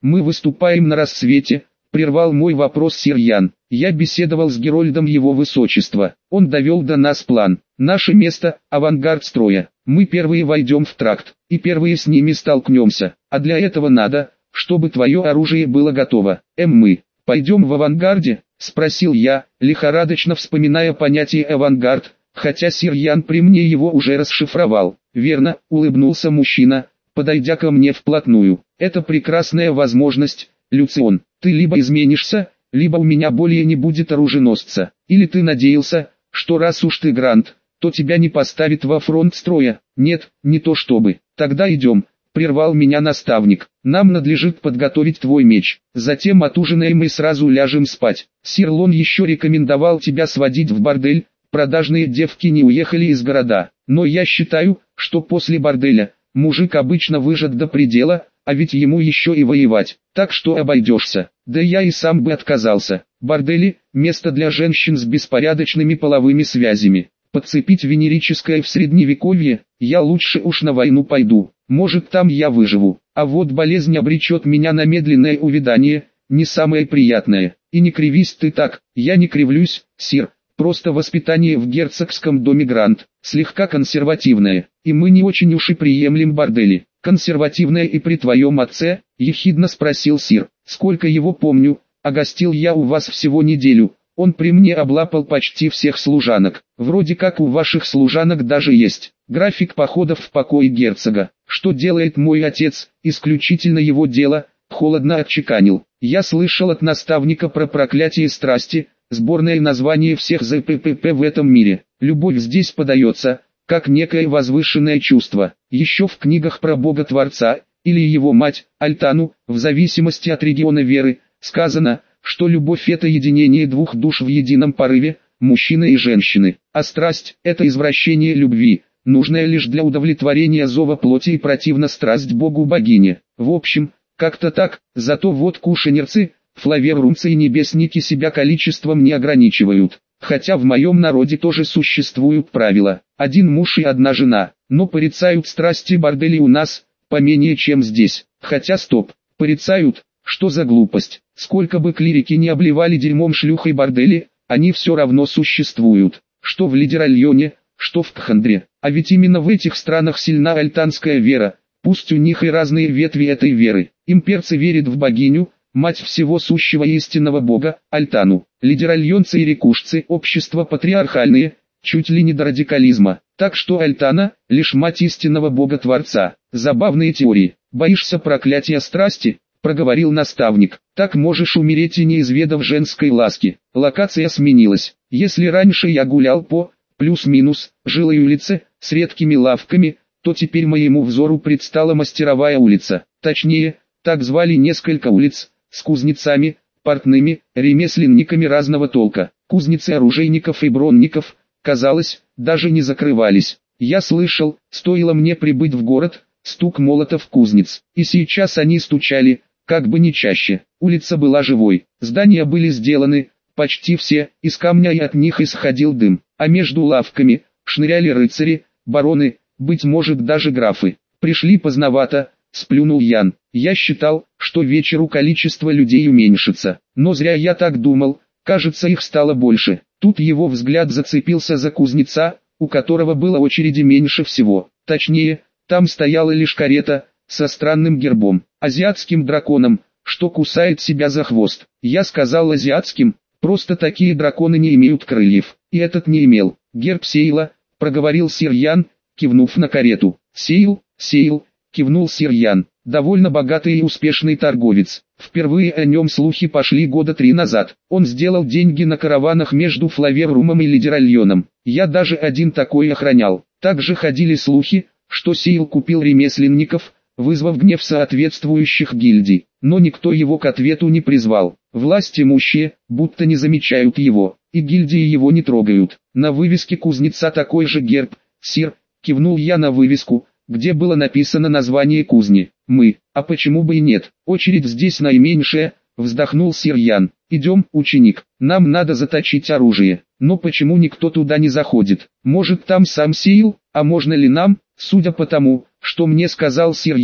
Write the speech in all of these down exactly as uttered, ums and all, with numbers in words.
Мы выступаем на рассвете, прервал мой вопрос сир Ян. Я беседовал с Герольдом его высочества. Он довел до нас план. Наше место – авангард строя. Мы первые войдем в тракт, и первые с ними столкнемся. А для этого надо, чтобы твое оружие было готово. Эм мы пойдем в авангарде? Спросил я, лихорадочно вспоминая понятие авангард, хотя сир Ян при мне его уже расшифровал. Верно, улыбнулся мужчина, подойдя ко мне вплотную. Это прекрасная возможность, Люцион. Ты либо изменишься, либо у меня более не будет оруженосца. Или ты надеялся, что раз уж ты грант, то тебя не поставит во фронт строя? Нет, не то чтобы. Тогда идем, прервал меня наставник. Нам надлежит подготовить твой меч. Затем отужинаем и сразу ляжем спать. Сир Лон еще рекомендовал тебя сводить в бордель. Продажные девки не уехали из города. Но я считаю, что после борделя, мужик обычно выжат до предела, а ведь ему еще и воевать. Так что обойдешься. Да я и сам бы отказался. Бордели – место для женщин с беспорядочными половыми связями. Подцепить венерическое в средневековье, я лучше уж на войну пойду. Может, там я выживу. А вот болезнь обречет меня на медленное увядание, не самое приятное. И не кривись ты так, я не кривлюсь, сир. Просто воспитание в герцогском доме Грант, слегка консервативное, и мы не очень уж и приемлем бордели. Консервативное и при твоем отце, ехидно спросил сир. Сколько его помню, а гостил я у вас всего неделю. Он при мне облапал почти всех служанок. Вроде как у ваших служанок даже есть график походов в покое герцога. Что делает мой отец, исключительно его дело, холодно отчеканил. Я слышал от наставника про проклятие страсти, сборное название всех зэ пэ пэ пэ в этом мире. Любовь здесь подается, как некое возвышенное чувство. Еще в книгах про Бога-творца, или его мать, Альтану, в зависимости от региона веры, сказано, что любовь – это единение двух душ в едином порыве, мужчины и женщины. А страсть – это извращение любви, нужное лишь для удовлетворения зова плоти и противна страсть Богу-богине. В общем, как-то так, зато вот кушанерцы, флаверумцы и небесники себя количеством не ограничивают. Хотя в моем народе тоже существуют правила. Один муж и одна жена, но порицают страсти борделей у нас, поменее чем здесь. Хотя стоп, порицают, что за глупость. Сколько бы клирики не обливали дерьмом шлюх и бордели, они все равно существуют. Что в Лидеральоне, что в Кхандре. А ведь именно в этих странах сильна альтанская вера, пусть у них и разные ветви этой веры. Имперцы верят в богиню, мать всего сущего и истинного бога, Альтану. Лидеральонцы и рекушцы – общества патриархальные, чуть ли не до радикализма. Так что Альтана – лишь мать истинного бога-творца. Забавные теории. Боишься проклятия страсти? Проговорил наставник. Так можешь умереть и не изведав женской ласки. Локация сменилась. Если раньше я гулял по, плюс-минус, жилой улице, с редкими лавками, то теперь моему взору предстала мастеровая улица. Точнее, так звали несколько улиц, с кузнецами, портными, ремесленниками разного толка. Кузницы оружейников и бронников, казалось, даже не закрывались. Я слышал, стоило мне прибыть в город, стук молотов кузнец. И сейчас они стучали, как бы не чаще. Улица была живой, здания были сделаны, почти все, из камня и от них исходил дым. А между лавками, шныряли рыцари, бароны, быть может даже графы. Пришли поздновато, сплюнул Ян. Я считал, что вечеру количество людей уменьшится. Но зря я так думал, кажется их стало больше. Тут его взгляд зацепился за кузнеца, у которого было очереди меньше всего. Точнее, там стояла лишь карета, со странным гербом, азиатским драконом, что кусает себя за хвост. Я сказал азиатским, просто такие драконы не имеют крыльев. И этот не имел. Герб Сейла, проговорил сир Ян, кивнув на карету. Сейл, Сейл, кивнул сир Ян. Довольно богатый и успешный торговец. Впервые о нем слухи пошли года три назад. Он сделал деньги на караванах между Флаверумом и Лидеральоном. Я даже один такой охранял. Также ходили слухи, что Сейл купил ремесленников, вызвав гнев соответствующих гильдий. Но никто его к ответу не призвал. Власть имущие, будто не замечают его, и гильдии его не трогают. На вывеске кузнеца такой же герб, сир, кивнул я на вывеску, где было написано название кузни. Мы, а почему бы и нет, очередь здесь наименьшая, вздохнул сир Ян. Идем, ученик, нам надо заточить оружие. Но почему никто туда не заходит? Может там сам Сейл, а можно ли нам, судя по тому, что мне сказал сир Ян,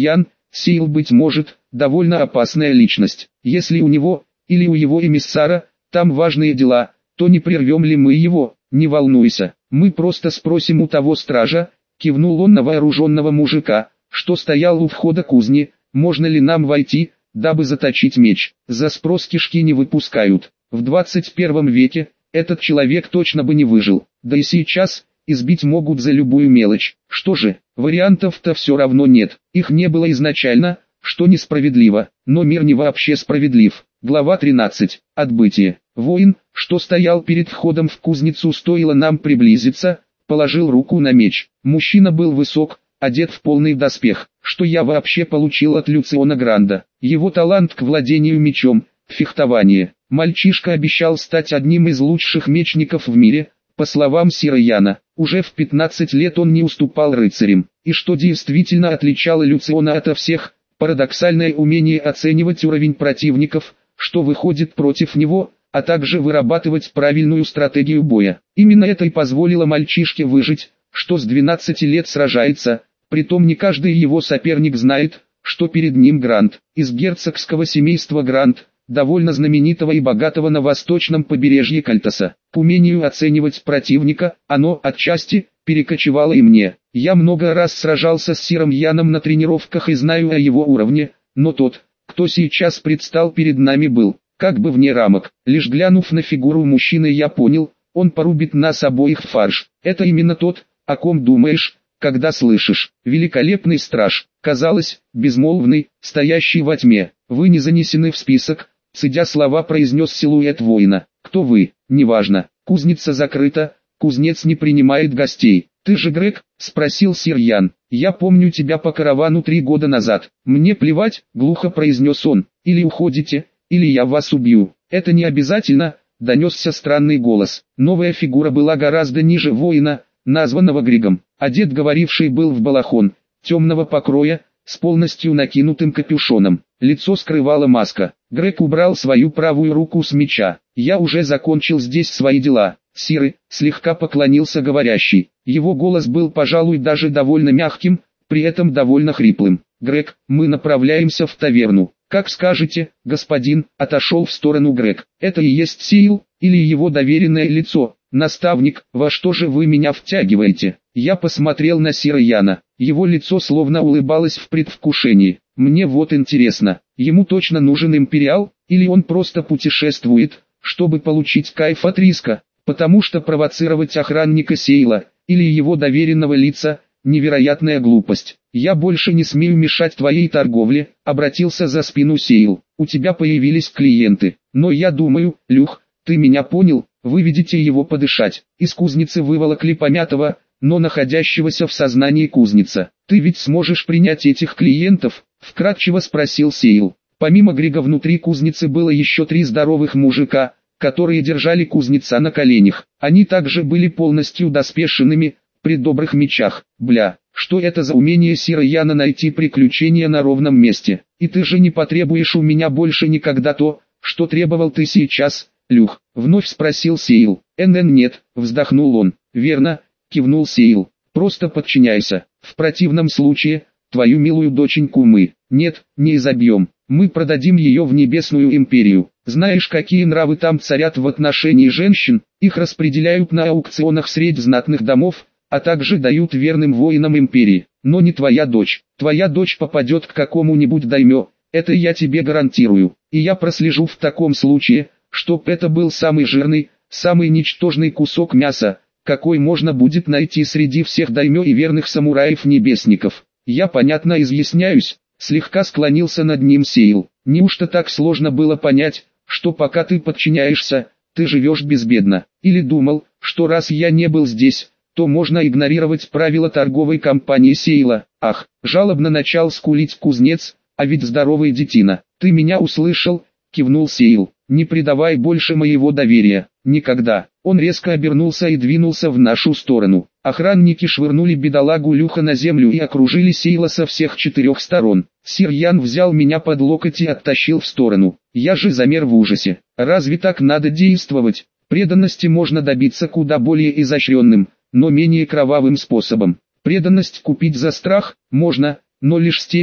Сейл, быть может, довольно опасная личность. Если у него, или у его эмиссара, там важные дела, то не прервем ли мы его? Не волнуйся, мы просто спросим у того стража, кивнул он на вооруженного мужика, что стоял у входа кузни, можно ли нам войти, дабы заточить меч. За спрос кишки не выпускают. В двадцать первом веке этот человек точно бы не выжил, да и сейчас избить могут за любую мелочь. Что же, вариантов-то все равно нет, их не было изначально, что несправедливо, но мир не вообще справедлив. Глава тринадцать. Отбытие. Воин, что стоял перед входом в кузницу, стоило нам приблизиться, положил руку на меч. Мужчина был высок, одет в полный доспех, что я вообще получил от Люциона Гранда. Его талант к владению мечом, фехтование. Мальчишка обещал стать одним из лучших мечников в мире. По словам Сираяна, уже в пятнадцать лет он не уступал рыцарям, и что действительно отличало Люциона ото всех, парадоксальное умение оценивать уровень противников, что выходит против него, а также вырабатывать правильную стратегию боя. Именно это и позволило мальчишке выжить, что с двенадцати лет сражается, притом не каждый его соперник знает, что перед ним Грант, из герцогского семейства Грант, довольно знаменитого и богатого на восточном побережье Кальтоса. К умению оценивать противника, оно, отчасти, перекочевало и мне. Я много раз сражался с Сиром Яном на тренировках и знаю о его уровне, но тот, кто сейчас предстал перед нами, был, как бы вне рамок. Лишь глянув на фигуру мужчины, я понял, он порубит нас обоих в фарш. Это именно тот, о ком думаешь, когда слышишь «великолепный страж», казалось, безмолвный, стоящий во тьме. Вы не занесены в список, цедя слова, произнес силуэт воина. Кто вы? Неважно. Кузница закрыта, кузнец не принимает гостей. Ты же Грег? Спросил Сир Ян. Я помню тебя по каравану три года назад. Мне плевать, глухо произнес он. Или уходите, или я вас убью. Это не обязательно, донесся странный голос. Новая фигура была гораздо ниже воина, названного Грегом. Одет говоривший был в балахон, темного покроя, с полностью накинутым капюшоном. Лицо скрывала маска. Грег убрал свою правую руку с меча. «Я уже закончил здесь свои дела, сиры», слегка поклонился говорящий. Его голос был, пожалуй, даже довольно мягким, при этом довольно хриплым. «Грег, мы направляемся в таверну». «Как скажете, господин», отошел в сторону Грег. «Это и есть Сейл, или его доверенное лицо?» «Наставник, во что же вы меня втягиваете?» Я посмотрел на Сираяна. Его лицо словно улыбалось в предвкушении. «Мне вот интересно, ему точно нужен империал, или он просто путешествует, чтобы получить кайф от риска, потому что провоцировать охранника Сейла, или его доверенного лица, невероятная глупость. Я больше не смею мешать твоей торговле», обратился за спину Сейл. «У тебя появились клиенты, но я думаю, Люх, ты меня понял, выведите его подышать». Из кузницы выволокли помятого, но находящегося в сознании кузница. «Ты ведь сможешь принять этих клиентов?» — вкратчиво спросил Сейл. Помимо Грега внутри кузницы было еще три здоровых мужика, которые держали кузнеца на коленях. Они также были полностью доспешенными, при добрых мечах. «Бля, что это за умение Сираяна найти приключения на ровном месте? И ты же не потребуешь у меня больше никогда то, что требовал ты сейчас, Люх?» — вновь спросил Сейл. «НН нет», — вздохнул он. «Верно», — кивнул Сейл. «Просто подчиняйся, в противном случае, твою милую доченьку мы, нет, не изобьем, мы продадим ее в Небесную Империю. Знаешь, какие нравы там царят в отношении женщин, их распределяют на аукционах средь знатных домов, а также дают верным воинам Империи. Но не твоя дочь, твоя дочь попадет к какому-нибудь даймё, это я тебе гарантирую, и я прослежу в таком случае, чтоб это был самый жирный, самый ничтожный кусок мяса, какой можно будет найти среди всех даймё и верных самураев-небесников. Я понятно изъясняюсь», — слегка склонился над ним Сейл. «Неужто так сложно было понять, что пока ты подчиняешься, ты живешь безбедно? Или думал, что раз я не был здесь, то можно игнорировать правила торговой компании Сейла?» «Ах», — жалобно начал скулить кузнец, «а ведь здоровый детина». «Ты меня услышал?» — кивнул Сейл. «Не предавай больше моего доверия. Никогда». Он резко обернулся и двинулся в нашу сторону. Охранники швырнули бедолагу Люха на землю и окружили Сейла со всех четырех сторон. Сир Ян взял меня под локоть и оттащил в сторону. Я же замер в ужасе. Разве так надо действовать? Преданности можно добиться куда более изощренным, но менее кровавым способом. Преданность купить за страх можно, но лишь с теми,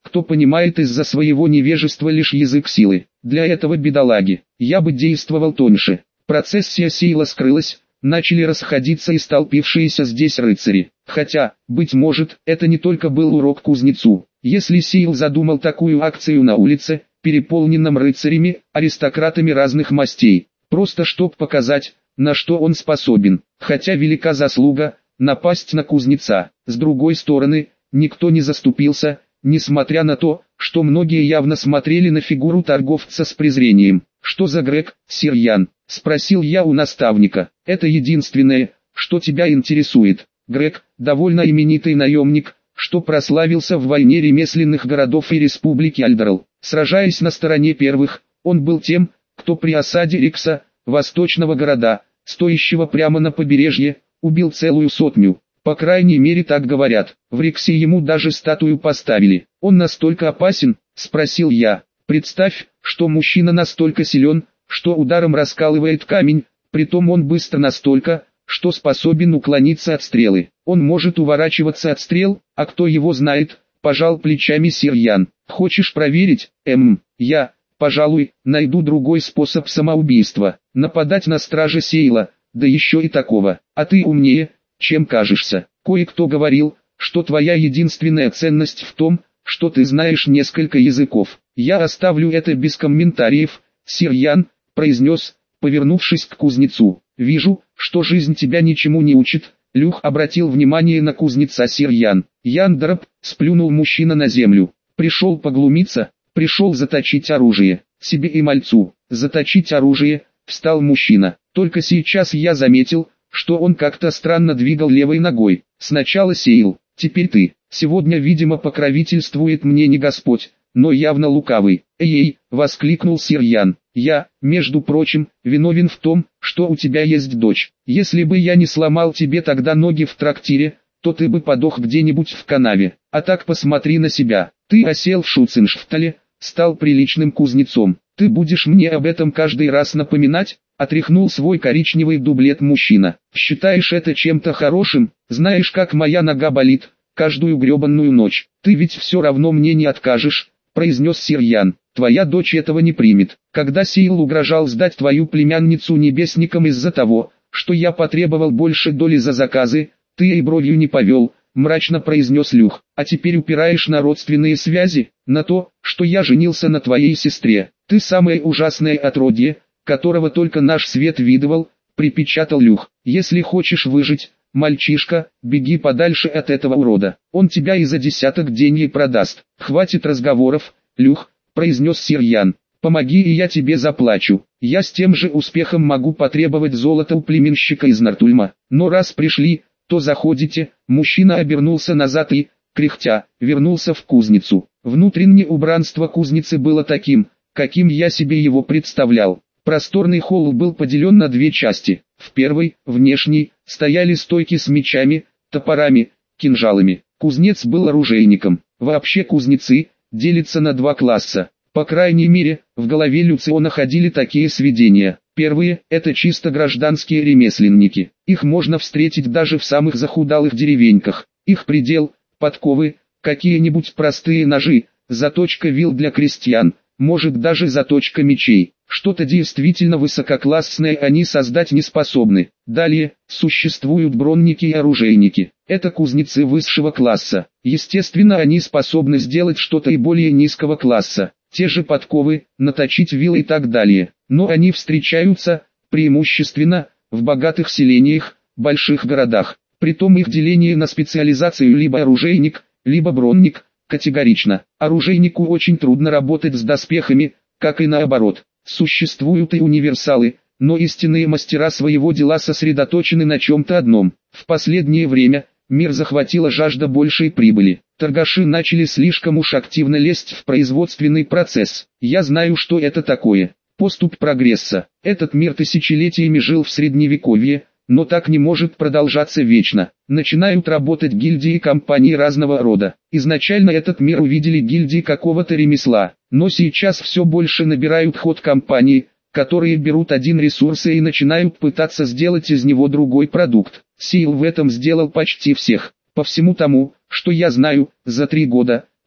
кто понимает из-за своего невежества лишь язык силы. Для этого бедолаги я бы действовал тоньше. Процессия Сейла скрылась, начали расходиться и столпившиеся здесь рыцари. Хотя, быть может, это не только был урок кузнецу. Если Сейл задумал такую акцию на улице, переполненном рыцарями, аристократами разных мастей, просто чтоб показать, на что он способен, хотя велика заслуга напасть на кузнеца. С другой стороны, никто не заступился, несмотря на то, что многие явно смотрели на фигуру торговца с презрением. «Что за Грег, сир Ян?» – спросил я у наставника. «Это единственное, что тебя интересует. Грег, довольно именитый наемник, что прославился в войне ремесленных городов и республики Альдерл. Сражаясь на стороне первых, он был тем, кто при осаде Рикса, восточного города, стоящего прямо на побережье, убил целую сотню. По крайней мере так говорят. В Риксе ему даже статую поставили. Он настолько опасен?» – спросил я. «Представь, что мужчина настолько силен, что ударом раскалывает камень, притом он быстро настолько, что способен уклониться от стрелы. Он может уворачиваться от стрел, а кто его знает?» – пожал плечами сир Ян. «Хочешь проверить? Эм, я, пожалуй, найду другой способ самоубийства. Нападать на стража Сейла, да еще и такого. А ты умнее, чем кажешься. Кое-кто говорил, что твоя единственная ценность в том, что ты знаешь несколько языков. Я оставлю это без комментариев, сир Ян», — произнес, повернувшись к кузнецу. «Вижу, что жизнь тебя ничему не учит». Люх обратил внимание на кузнеца сир Ян. «Яндерап», — сплюнул мужчина на землю. «Пришел поглумиться, пришел заточить оружие. Себе и мальцу, заточить оружие», — встал мужчина. «Только сейчас я заметил, что он как-то странно двигал левой ногой. Сначала Сейл, теперь ты. Сегодня, видимо, покровительствует мне не Господь, но явно лукавый». «Эй-эй!» — воскликнул сир Ян. «Я, между прочим, виновен в том, что у тебя есть дочь. Если бы я не сломал тебе тогда ноги в трактире, то ты бы подох где-нибудь в канаве. А так посмотри на себя. Ты осел в Шуценшфтале, стал приличным кузнецом. Ты будешь мне об этом каждый раз напоминать?» — отряхнул свой коричневый дублет мужчина. «Считаешь это чем-то хорошим? Знаешь, как моя нога болит каждую гребанную ночь. Ты ведь все равно мне не откажешь», — произнес сир Ян. «Твоя дочь этого не примет. Когда Сейл угрожал сдать твою племянницу небесникам из-за того, что я потребовал больше доли за заказы, ты и бровью не повел», — мрачно произнес Люх. «А теперь упираешь на родственные связи, на то, что я женился на твоей сестре. Ты самое ужасное отродье, которого только наш свет видывал», — припечатал Люх. «Если хочешь выжить, мальчишка, беги подальше от этого урода. Он тебя и за десяток денег продаст». «Хватит разговоров, Люх», — произнес сир Ян. «Помоги, и я тебе заплачу. Я с тем же успехом могу потребовать золото у племенщика из Нартульма. Но раз пришли, то заходите». Мужчина обернулся назад и, кряхтя, вернулся в кузницу. Внутреннее убранство кузницы было таким, каким я себе его представлял. Просторный холл был поделен на две части. В первой, внешней, стояли стойки с мечами, топорами, кинжалами. Кузнец был оружейником. Вообще кузнецы делятся на два класса. По крайней мере, в голове Люциона ходили такие сведения. Первые – это чисто гражданские ремесленники. Их можно встретить даже в самых захудалых деревеньках. Их предел – подковы, какие-нибудь простые ножи, заточка вил для крестьян, может даже заточка мечей. Что-то действительно высококлассное они создать не способны. Далее, существуют бронники и оружейники. Это кузнецы высшего класса. Естественно, они способны сделать что-то и более низкого класса. Те же подковы, наточить вилы и так далее. Но они встречаются, преимущественно, в богатых селениях, больших городах. Притом их деление на специализацию либо оружейник, либо бронник, категорично. Оружейнику очень трудно работать с доспехами, как и наоборот. Существуют и универсалы, но истинные мастера своего дела сосредоточены на чем-то одном. В последнее время мир захватила жажда большей прибыли. Торгаши начали слишком уж активно лезть в производственный процесс. Я знаю, что это такое. Поступь прогресса. Этот мир тысячелетиями жил в средневековье, но так не может продолжаться вечно. Начинают работать гильдии и компании разного рода. Изначально этот мир увидели гильдии какого-то ремесла, но сейчас все больше набирают ход компании, которые берут один ресурс и начинают пытаться сделать из него другой продукт. Сейл в этом сделал почти всех. По всему тому, что я знаю, за три года,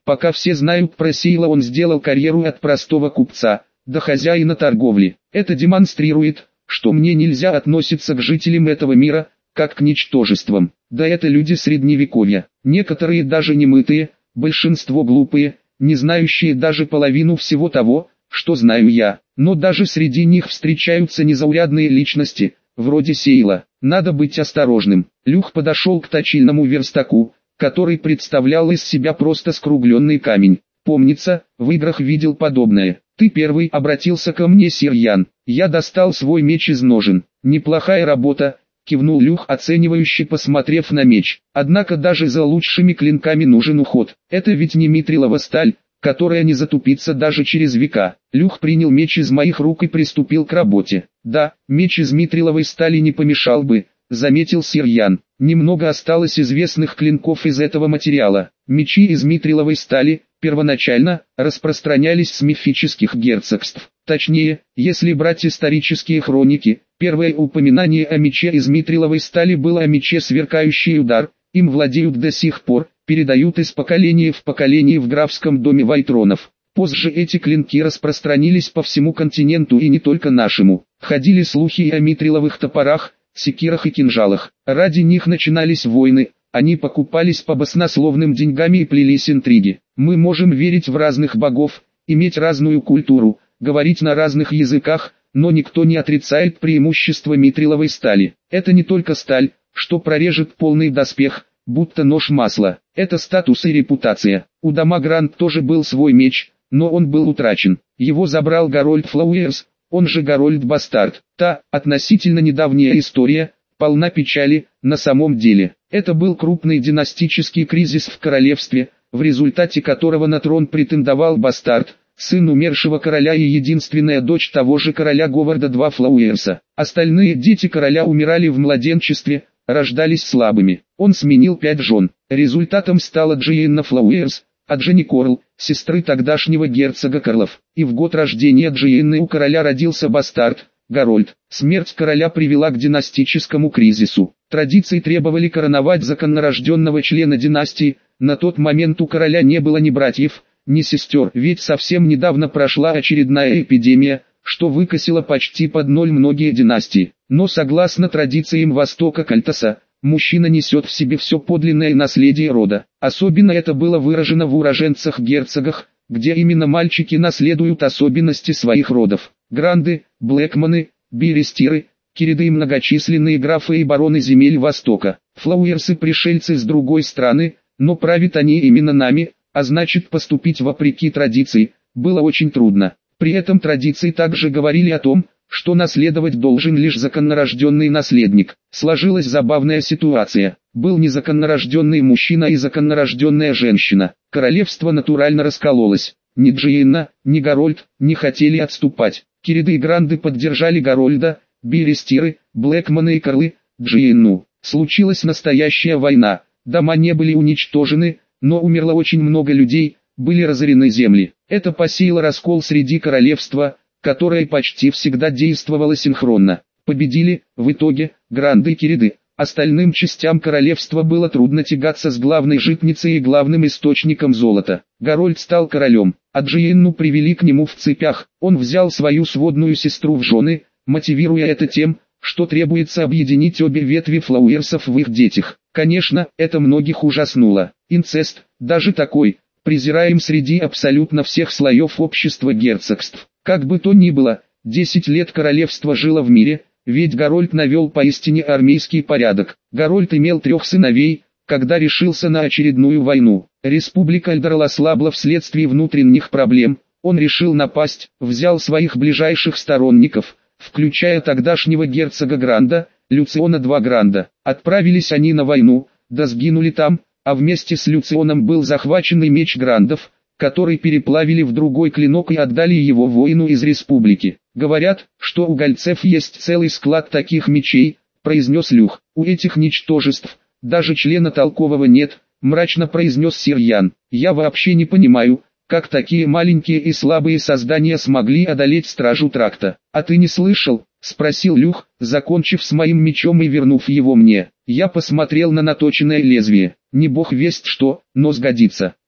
Пока все знают про Сейла, он сделал карьеру от простого купца до хозяина торговли. Это демонстрирует, что мне нельзя относиться к жителям этого мира, как к ничтожествам. Да это люди средневековья, некоторые даже немытые, большинство глупые, не знающие даже половину всего того, что знаю я. Но даже среди них встречаются незаурядные личности, вроде Сейла. Надо быть осторожным. Люх подошел к точильному верстаку, который представлял из себя просто скругленный камень. Помнится, в играх видел подобное. Ты первый обратился ко мне, сир Ян. Я достал свой меч из ножен. Неплохая работа, кивнул Люх, оценивающе посмотрев на меч. Однако даже за лучшими клинками нужен уход. Это ведь не митрилова сталь, которая не затупится даже через века. Люх принял меч из моих рук и приступил к работе. Да, меч из митриловой стали не помешал бы, заметил сир Ян. Немного осталось известных клинков из этого материала. Мечи из митриловой стали первоначально распространялись с мифических герцогств. Точнее, если брать исторические хроники, первое упоминание о мече из митриловой стали было о мече «Сверкающий удар», им владеют до сих пор, передают из поколения в поколение в графском доме Вайтронов. Позже эти клинки распространились по всему континенту и не только нашему. Ходили слухи и о митриловых топорах, секирах и кинжалах. Ради них начинались войны, они покупались по баснословным деньгам и плелись интриги. Мы можем верить в разных богов, иметь разную культуру, говорить на разных языках, но никто не отрицает преимущество митриловой стали. Это не только сталь, что прорежет полный доспех, будто нож масла. Это статус и репутация. У дома Грант тоже был свой меч, но он был утрачен. Его забрал Гарольд Флауэрс, он же Гарольд Бастард. Та, относительно недавняя история, полна печали, на самом деле. Это был крупный династический кризис в королевстве, в результате которого на трон претендовал Бастард, сын умершего короля и единственная дочь того же короля Говарда два Флауэрса. Остальные дети короля умирали в младенчестве, рождались слабыми. Он сменил пять жен. Результатом стала Джиенна Флауэрс, а Дженни Корл, сестры тогдашнего герцога Карлов. И в год рождения Джиенны у короля родился бастард, Гарольд. Смерть короля привела к династическому кризису. Традиции требовали короновать законнорожденного члена династии. На тот момент у короля не было ни братьев, ни сестер, ведь совсем недавно прошла очередная эпидемия, что выкосило почти под ноль многие династии. Но согласно традициям Востока Кальтаса, мужчина несет в себе все подлинное наследие рода. Особенно это было выражено в уроженцах-герцогах, где именно мальчики наследуют особенности своих родов. Гранды, Блэкманы, Берестиры, Кириды и многочисленные графы и бароны земель Востока. Флауэрсы пришельцы с другой стороны, но правят они именно нами, а значит поступить вопреки традиции, было очень трудно. При этом традиции также говорили о том, что наследовать должен лишь законнорожденный наследник. Сложилась забавная ситуация. Был незаконнорожденный мужчина и законнорожденная женщина. Королевство натурально раскололось. Ни Джиенна, ни Гарольд не хотели отступать. Кириды и Гранды поддержали Гарольда, Берестиры, Блэкманы и Карлы, Джиенну. Случилась настоящая война. Дома не были уничтожены, но умерло очень много людей, были разорены земли. Это посеяло раскол среди королевства, которое почти всегда действовало синхронно. Победили, в итоге, Гранды и Кириды. Остальным частям королевства было трудно тягаться с главной житницей и главным источником золота. Гарольд стал королем, а Джиенну привели к нему в цепях. Он взял свою сводную сестру в жены, мотивируя это тем, что требуется объединить обе ветви флауэрсов в их детях. Конечно, это многих ужаснуло. Инцест, даже такой, презираем среди абсолютно всех слоев общества герцогств. Как бы то ни было, десять лет королевство жило в мире, ведь Гарольд навел поистине армейский порядок. Гарольд имел трех сыновей, когда решился на очередную войну. Республика Эльдорал ослабла вследствие внутренних проблем, он решил напасть, взял своих ближайших сторонников, включая тогдашнего герцога Гранда, Люциона два Гранда. Отправились они на войну, да сгинули там, а вместе с Люционом был захвачен и меч Грандов, который переплавили в другой клинок и отдали его воину из республики. Говорят, что у гальцев есть целый склад таких мечей, произнес Люх. У этих ничтожеств, даже члена толкового нет, мрачно произнес сир Ян. Я вообще не понимаю, как такие маленькие и слабые создания смогли одолеть стражу тракта. А ты не слышал? Спросил Люх, закончив с моим мечом и вернув его мне. Я посмотрел на наточенное лезвие. Не бог весть что, но сгодится.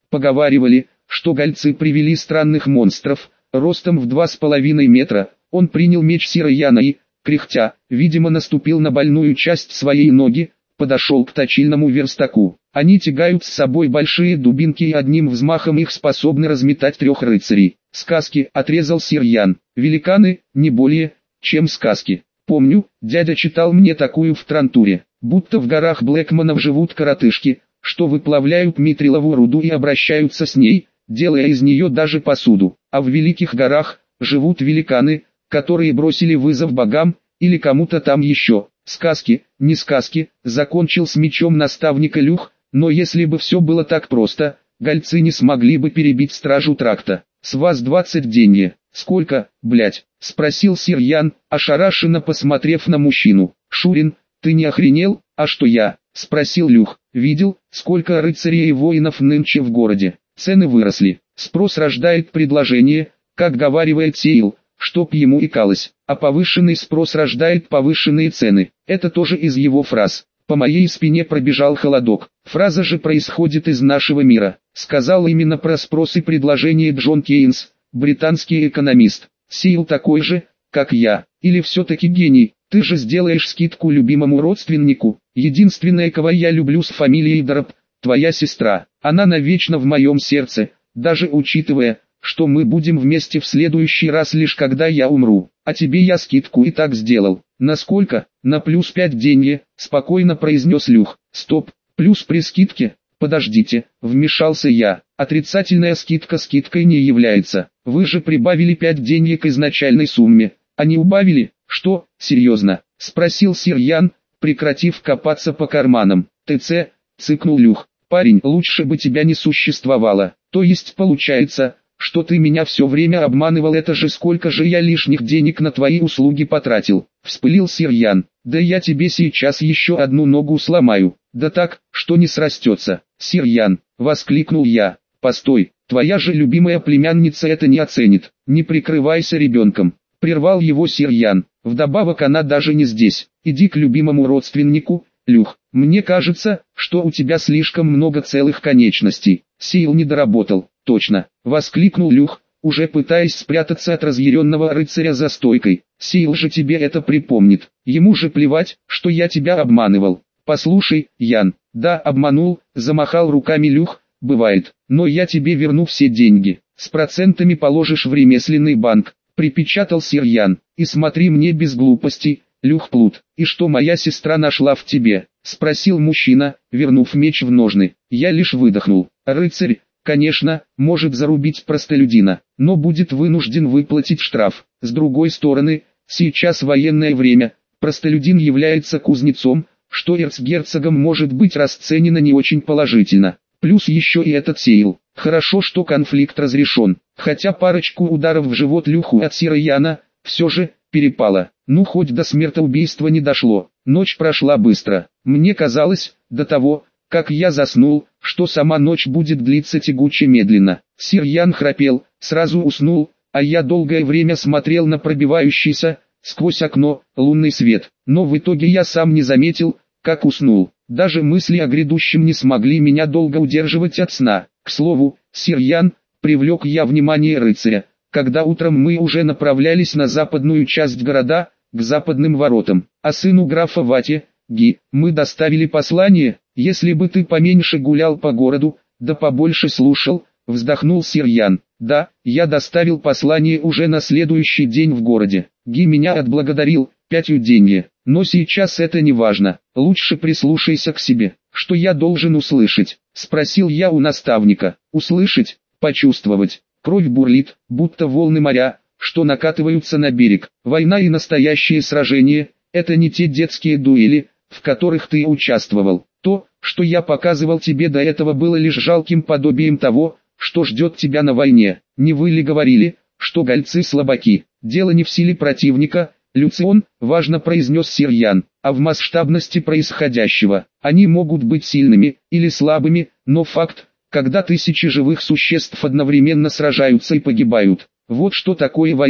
Поговаривали, что гальцы привели странных монстров, ростом в два с половиной метра. Он принял меч Сираяна и, кряхтя, видимо наступил на больную часть своей ноги, подошел к точильному верстаку. Они тягают с собой большие дубинки и одним взмахом их способны разметать трех рыцарей. Сказки, отрезал Сирьян. Великаны, не более, чем сказки. Помню, дядя читал мне такую в Трантуре, будто в горах Блэкманов живут коротышки, что выплавляют митриловую руду и обращаются с ней, делая из нее даже посуду. А в великих горах живут великаны, которые бросили вызов богам, или кому-то там еще. Сказки, не сказки, закончил с мечом наставника Люх, но если бы все было так просто, гальцы не смогли бы перебить стражу тракта. С вас двадцать деньги. Сколько, блять? Спросил Сирьян, ошарашенно посмотрев на мужчину. Шурин, ты не охренел? А что я? Спросил Люх. Видел, сколько рыцарей и воинов нынче в городе. Цены выросли. Спрос рождает предложение, как говаривает Сейл, чтоб ему икалось, а повышенный спрос рождает повышенные цены. Это тоже из его фраз. По моей спине пробежал холодок. Фраза же происходит из нашего мира. Сказал именно про спрос и предложение Джон Кейнс, британский экономист. Сейл такой же, как я. Или все-таки гений? Ты же сделаешь скидку любимому родственнику. Единственное, кого я люблю с фамилией Дороб, твоя сестра. Она навечно в моем сердце, даже учитывая, что мы будем вместе в следующий раз лишь когда я умру. А тебе я скидку и так сделал. Насколько? На плюс пять деньги, спокойно произнес Люх. Стоп, плюс при скидке? Подождите, вмешался я. Отрицательная скидка скидкой не является. Вы же прибавили пять денег к изначальной сумме, а не убавили? Что, серьезно? Спросил Сирьян, прекратив копаться по карманам. ТЦ, цыкнул Люх. Парень, лучше бы тебя не существовало. То есть получается, что ты меня все время обманывал, это же сколько же я лишних денег на твои услуги потратил. Вспылил Сирьян. Да я тебе сейчас еще одну ногу сломаю. Да так, что не срастется. Сирьян, воскликнул я. Постой, твоя же любимая племянница это не оценит. Не прикрывайся ребенком. Прервал его Сирьян. Вдобавок она даже не здесь. Иди к любимому родственнику, Люх. Мне кажется, что у тебя слишком много целых конечностей. Сейл не доработал. Точно, воскликнул Люх, уже пытаясь спрятаться от разъяренного рыцаря за стойкой. Сейл же тебе это припомнит. Ему же плевать, что я тебя обманывал. Послушай, Ян, да, обманул, замахал руками Люх, бывает, но я тебе верну все деньги. С процентами положишь в ремесленный банк, припечатал Сирьян. И смотри мне без глупостей, Люх Плут. И что моя сестра нашла в тебе? Спросил мужчина, вернув меч в ножны. Я лишь выдохнул. Рыцарь, конечно, может зарубить простолюдина, но будет вынужден выплатить штраф. С другой стороны, сейчас военное время, простолюдин является кузнецом, что эрцгерцогом может быть расценено не очень положительно. Плюс еще и этот Сейл. Хорошо, что конфликт разрешен, хотя парочку ударов в живот Люху от Сираяна все же перепало. Ну хоть до смертоубийства не дошло. Ночь прошла быстро. Мне казалось, до того, как я заснул, что сама ночь будет длиться тягуче медленно. Сирьян храпел, сразу уснул, а я долгое время смотрел на пробивающийся, сквозь окно, лунный свет. Но в итоге я сам не заметил, как уснул. Даже мысли о грядущем не смогли меня долго удерживать от сна. К слову, Сирьян, привлек я внимание рыцаря, когда утром мы уже направлялись на западную часть города, к западным воротам. А сыну графа Вати, Ги, мы доставили послание. Если бы ты поменьше гулял по городу, да побольше слушал, вздохнул Сирьян. Да, я доставил послание уже на следующий день в городе. Ги меня отблагодарил, пятью деньги. Но сейчас это не важно. Лучше прислушайся к себе. Что я должен услышать? Спросил я у наставника. Услышать, почувствовать. Кровь бурлит, будто волны моря, что накатываются на берег. Война и настоящие сражения – это не те детские дуэли, в которых ты участвовал. То, что я показывал тебе до этого, было лишь жалким подобием того, что ждет тебя на войне. Не вы ли говорили, что гальцы слабаки? Дело не в силе противника, Люцион, важно произнес Сирьян, а в масштабности происходящего. Они могут быть сильными или слабыми, но факт, когда тысячи живых существ одновременно сражаются и погибают. Вот что такое война.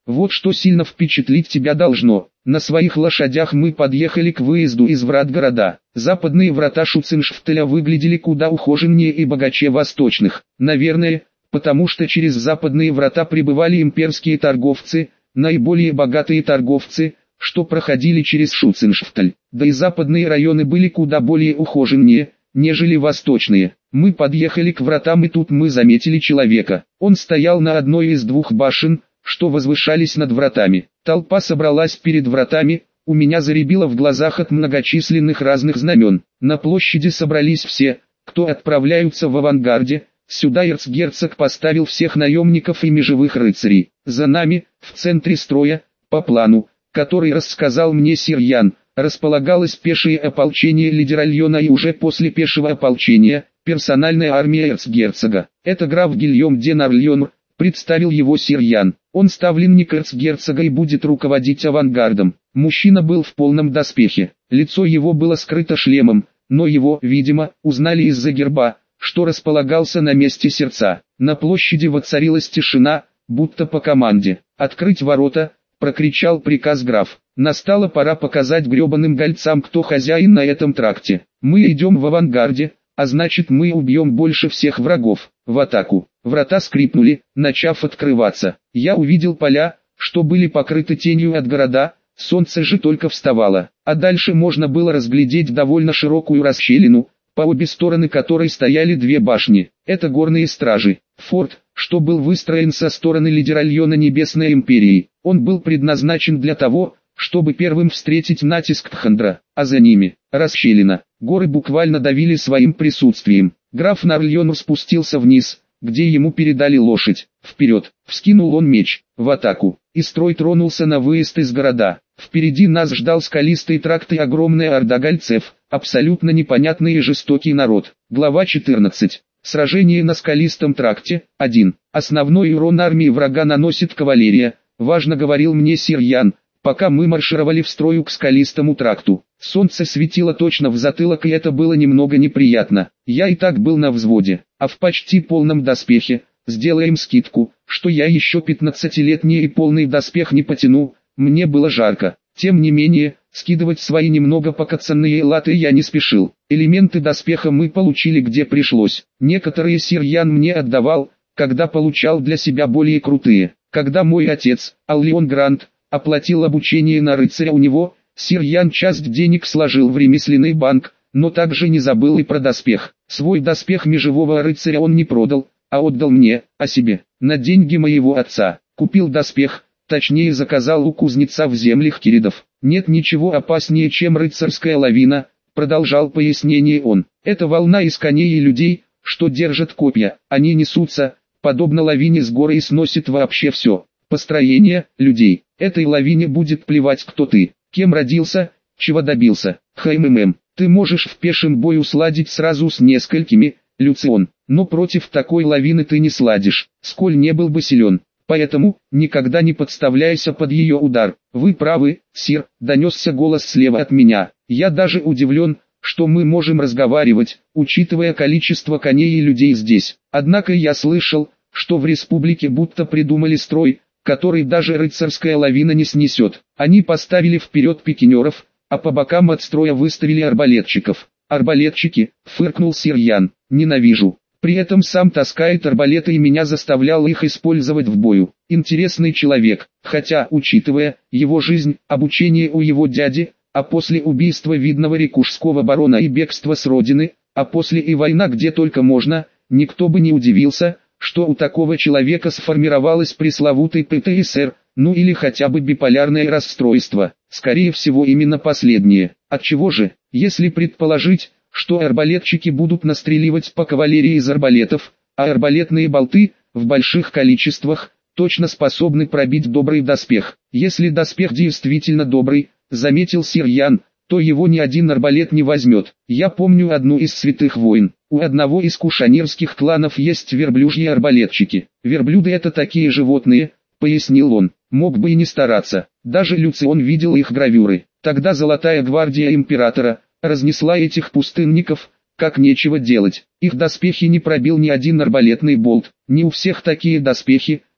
Вот что сильно впечатлить тебя должно. На своих лошадях мы подъехали к выезду из врат города. Западные врата Шуценшфтеля выглядели куда ухоженнее и богаче восточных. Наверное, потому что через западные врата прибывали имперские торговцы, наиболее богатые торговцы, что проходили через Шуценшфтель. Да и западные районы были куда более ухоженнее, нежели восточные. Мы подъехали к вратам, и тут мы заметили человека. Он стоял на одной из двух башен, что возвышались над вратами. Толпа собралась перед вратами, у меня заребило в глазах от многочисленных разных знамен. На площади собрались все, кто отправляются в авангарде. Сюда эрцгерцог поставил всех наемников и межевых рыцарей. За нами, в центре строя, по плану, который рассказал мне сир Ян, располагалось пешее ополчение Лидеральона, и уже после пешего ополчения, персональная армия эрцгерцога. Это граф Гильем де Нарльон, представил его сир Ян. Он ставленник эрцгерцога и будет руководить авангардом. Мужчина был в полном доспехе. Лицо его было скрыто шлемом, но его, видимо, узнали из-за герба, что располагался на месте сердца. На площади воцарилась тишина, будто по команде. «Открыть ворота!» — прокричал приказ граф. Настала пора показать гребаным гольцам, кто хозяин на этом тракте. Мы идем в авангарде, а значит мы убьем больше всех врагов. В атаку. Врата скрипнули, начав открываться. Я увидел поля, что были покрыты тенью от города, солнце же только вставало. А дальше можно было разглядеть довольно широкую расщелину, по обе стороны которой стояли две башни. Это горные стражи. Форт, что был выстроен со стороны Лидеральона Небесной Империи. Он был предназначен для того, чтобы первым встретить натиск Тхандра, а за ними – расщелина. Горы буквально давили своим присутствием. Граф Нарльон спустился вниз, где ему передали лошадь. Вперед, вскинул он меч, в атаку, и строй тронулся на выезд из города. Впереди нас ждал скалистый тракт и огромная орда гольцев, абсолютно непонятный и жестокий народ. Глава четырнадцать. Сражение на скалистом тракте. один. Основной урон армии врага наносит кавалерия, важно говорил мне сир Ян, пока мы маршировали в строю к скалистому тракту. Солнце светило точно в затылок, и это было немного неприятно. Я и так был на взводе, а в почти полном доспехе. Сделаем скидку, что я еще пятнадцатилетний и полный доспех не потяну. Мне было жарко. Тем не менее, скидывать свои немного покоцанные латы я не спешил. Элементы доспеха мы получили где пришлось. Некоторые сир Ян мне отдавал, когда получал для себя более крутые. Когда мой отец, Аллион Грант, оплатил обучение на рыцаря у него, сир Ян часть денег сложил в ремесленный банк, но также не забыл и про доспех. Свой доспех межевого рыцаря он не продал, а отдал мне, а себе, на деньги моего отца. Купил доспех, точнее заказал у кузнеца в землях Киридов. Нет ничего опаснее, чем рыцарская лавина, продолжал пояснение он. Это волна из коней и людей, что держат копья, они несутся, подобно лавине с горы, и сносит вообще все. Построение людей. Этой лавине будет плевать, кто ты, кем родился, чего добился. ХММ, ты можешь в пешем бою сладить сразу с несколькими, Люцион, но против такой лавины ты не сладишь, сколь не был бы силен. Поэтому, никогда не подставляйся под ее удар. Вы правы, сир, донесся голос слева от меня. Я даже удивлен, что мы можем разговаривать, учитывая количество коней и людей здесь. Однако я слышал, что в республике будто придумали строй, который даже рыцарская лавина не снесет. Они поставили вперед пикинеров, а по бокам от строя выставили арбалетчиков. Арбалетчики, фыркнул сир Ян, ненавижу. При этом сам таскает арбалеты и меня заставлял их использовать в бою. Интересный человек, хотя, учитывая его жизнь, обучение у его дяди, а после убийства видного рекушского барона и бегства с родины, а после и война где только можно, никто бы не удивился, что у такого человека сформировалось пресловутый ПТСР, ну или хотя бы биполярное расстройство. Скорее всего именно последнее. Отчего же, если предположить, что арбалетчики будут настреливать по кавалерии из арбалетов, а арбалетные болты, в больших количествах, точно способны пробить добрый доспех. Если доспех действительно добрый, заметил сир Ян, то его ни один арбалет не возьмет. Я помню одну из святых войн. У одного из кушанирских кланов есть верблюжьи арбалетчики. Верблюды — это такие животные, пояснил он. Мог бы и не стараться. Даже Люцион видел их гравюры. Тогда Золотая гвардия императора разнесла этих пустынников, как нечего делать. Их доспехи не пробил ни один арбалетный болт. Не у всех такие доспехи,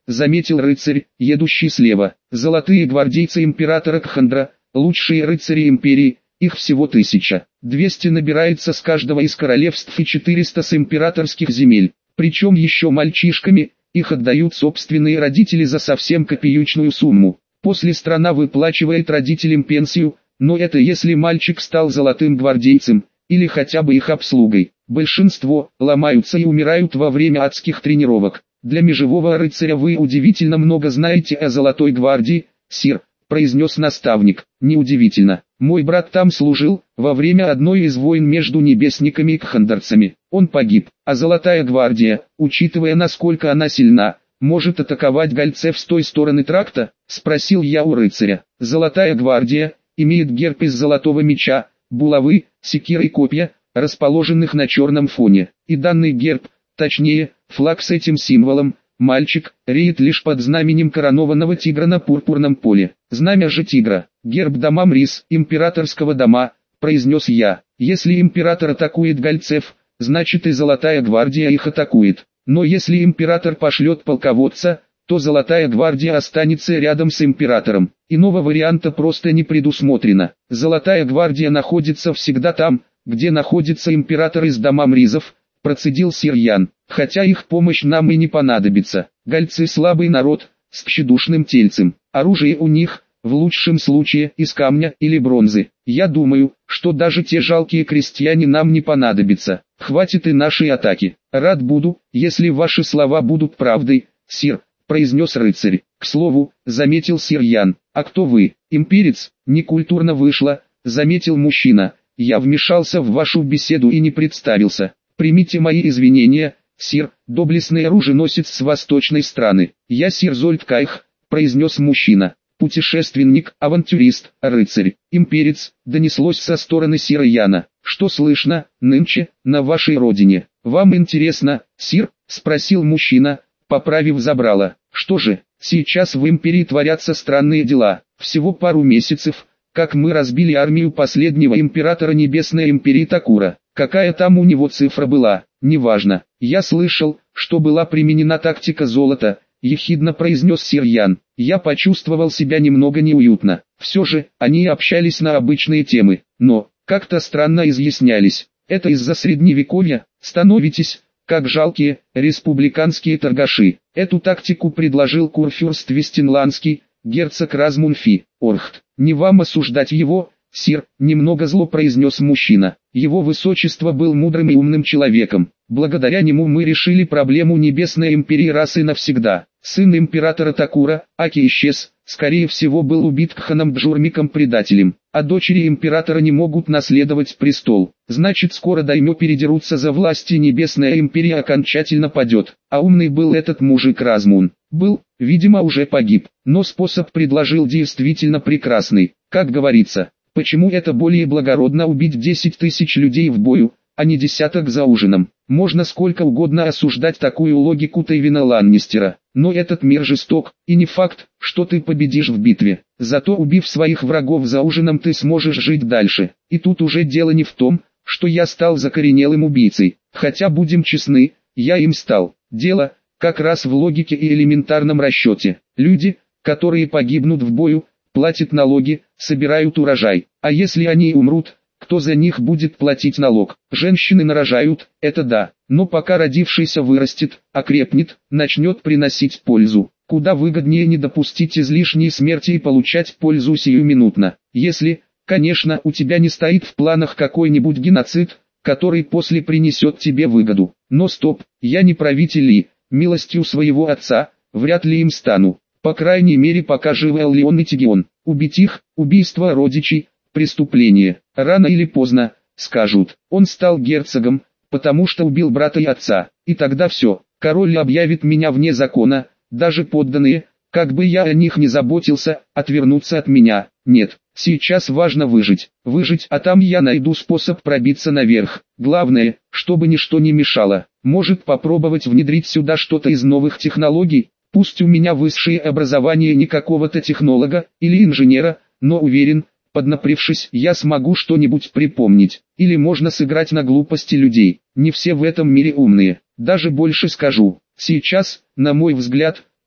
заметил рыцарь, едущий слева. Золотые гвардейцы императора Кхандра, лучшие рыцари империи, их всего тысяча. двести набирается с каждого из королевств и четыреста с императорских земель. Причем еще мальчишками, их отдают собственные родители за совсем копеечную сумму. После страна выплачивает родителям пенсию, но это если мальчик стал золотым гвардейцем, или хотя бы их обслугой. Большинство ломаются и умирают во время адских тренировок. Для межевого рыцаря вы удивительно много знаете о Золотой гвардии, сир, произнес наставник. Неудивительно. Мой брат там служил, во время одной из войн между небесниками и кхандарцами. Он погиб, а Золотая гвардия, учитывая насколько она сильна, может атаковать гальцев с той стороны тракта? Спросил я у рыцаря. Золотая гвардия имеет герб из золотого меча, булавы, секиры и копья, расположенных на черном фоне. И данный герб, точнее, флаг с этим символом, мальчик, реет лишь под знаменем коронованного тигра на пурпурном поле. Знамя же тигра, герб дома Мрис, императорского дома, произнес я. Если император атакует гальцев, значит и Золотая гвардия их атакует. Но если император пошлет полководца, то Золотая гвардия останется рядом с императором. Иного варианта просто не предусмотрено. Золотая гвардия находится всегда там, где находится император из дома Мризов, процедил сир Ян. Хотя их помощь нам и не понадобится. Гальцы слабый народ, с тщедушным тельцем. Оружие у них, в лучшем случае, из камня или бронзы. Я думаю, что даже те жалкие крестьяне нам не понадобятся. Хватит и нашей атаки. Рад буду, если ваши слова будут правдой, сир, произнес рыцарь. К слову, заметил сир Ян. А кто вы? Имперец? Некультурно вышло, заметил мужчина. Я вмешался в вашу беседу и не представился. Примите мои извинения, сир, доблестный оруженосец с восточной страны. Я сир Зольд Кайх, произнес мужчина. Путешественник, авантюрист, рыцарь, имперец, донеслось со стороны сира Яна. Что слышно, нынче, на вашей родине? Вам интересно, сир? Спросил мужчина, поправив забрало. Что же, сейчас в империи творятся странные дела. Всего пару месяцев, как мы разбили армию последнего императора Небесной империи Такура. Какая там у него цифра была, неважно. Я слышал, что была применена тактика золота, ехидно произнес сир Ян. Я почувствовал себя немного неуютно. Все же, они общались на обычные темы, но, как-то странно изъяснялись. Это из-за средневековья, становитесь, как жалкие, республиканские торгаши. Эту тактику предложил курфюрст Вестинландский, герцог Размунфи. Орхт, не вам осуждать его, сир, немного зло произнес мужчина. Его высочество был мудрым и умным человеком. Благодаря нему мы решили проблему Небесной империи раз и навсегда. Сын императора Такура, Аки исчез, скорее всего был убит Кханом Джурмиком-предателем, а дочери императора не могут наследовать престол. Значит, скоро даймё передерутся за власть и Небесная империя окончательно падет. А умный был этот мужик Размун. Был, видимо уже погиб, но способ предложил действительно прекрасный. Как говорится, почему это более благородно убить десять тысяч людей в бою, а не десяток за ужином? Можно сколько угодно осуждать такую логику Тейвина Ланнистера, но этот мир жесток, и не факт, что ты победишь в битве. Зато убив своих врагов за ужином ты сможешь жить дальше. И тут уже дело не в том, что я стал закоренелым убийцей, хотя будем честны, я им стал. Дело, как раз в логике и элементарном расчете. Люди, которые погибнут в бою, платят налоги, собирают урожай, а если они умрут, кто за них будет платить налог? Женщины нарожают, это да, но пока родившийся вырастет, окрепнет, начнет приносить пользу. Куда выгоднее не допустить излишней смерти и получать пользу сиюминутно. Если, конечно, у тебя не стоит в планах какой-нибудь геноцид, который после принесет тебе выгоду. Но стоп, я не правитель и, милостью своего отца, вряд ли им стану. По крайней мере пока живы Аллион и Тигион. Убить их, убийство родичей, преступление. Рано или поздно, скажут, он стал герцогом, потому что убил брата и отца. И тогда все, король объявит меня вне закона, даже подданные, как бы я о них не заботился, отвернутся от меня. Нет, сейчас важно выжить. Выжить, а там я найду способ пробиться наверх. Главное, чтобы ничто не мешало. Может попробовать внедрить сюда что-то из новых технологий? Пусть у меня высшее образование не какого-то технолога или инженера, но уверен, поднапрягшись, я смогу что-нибудь припомнить. Или можно сыграть на глупости людей. Не все в этом мире умные. Даже больше скажу. Сейчас, на мой взгляд,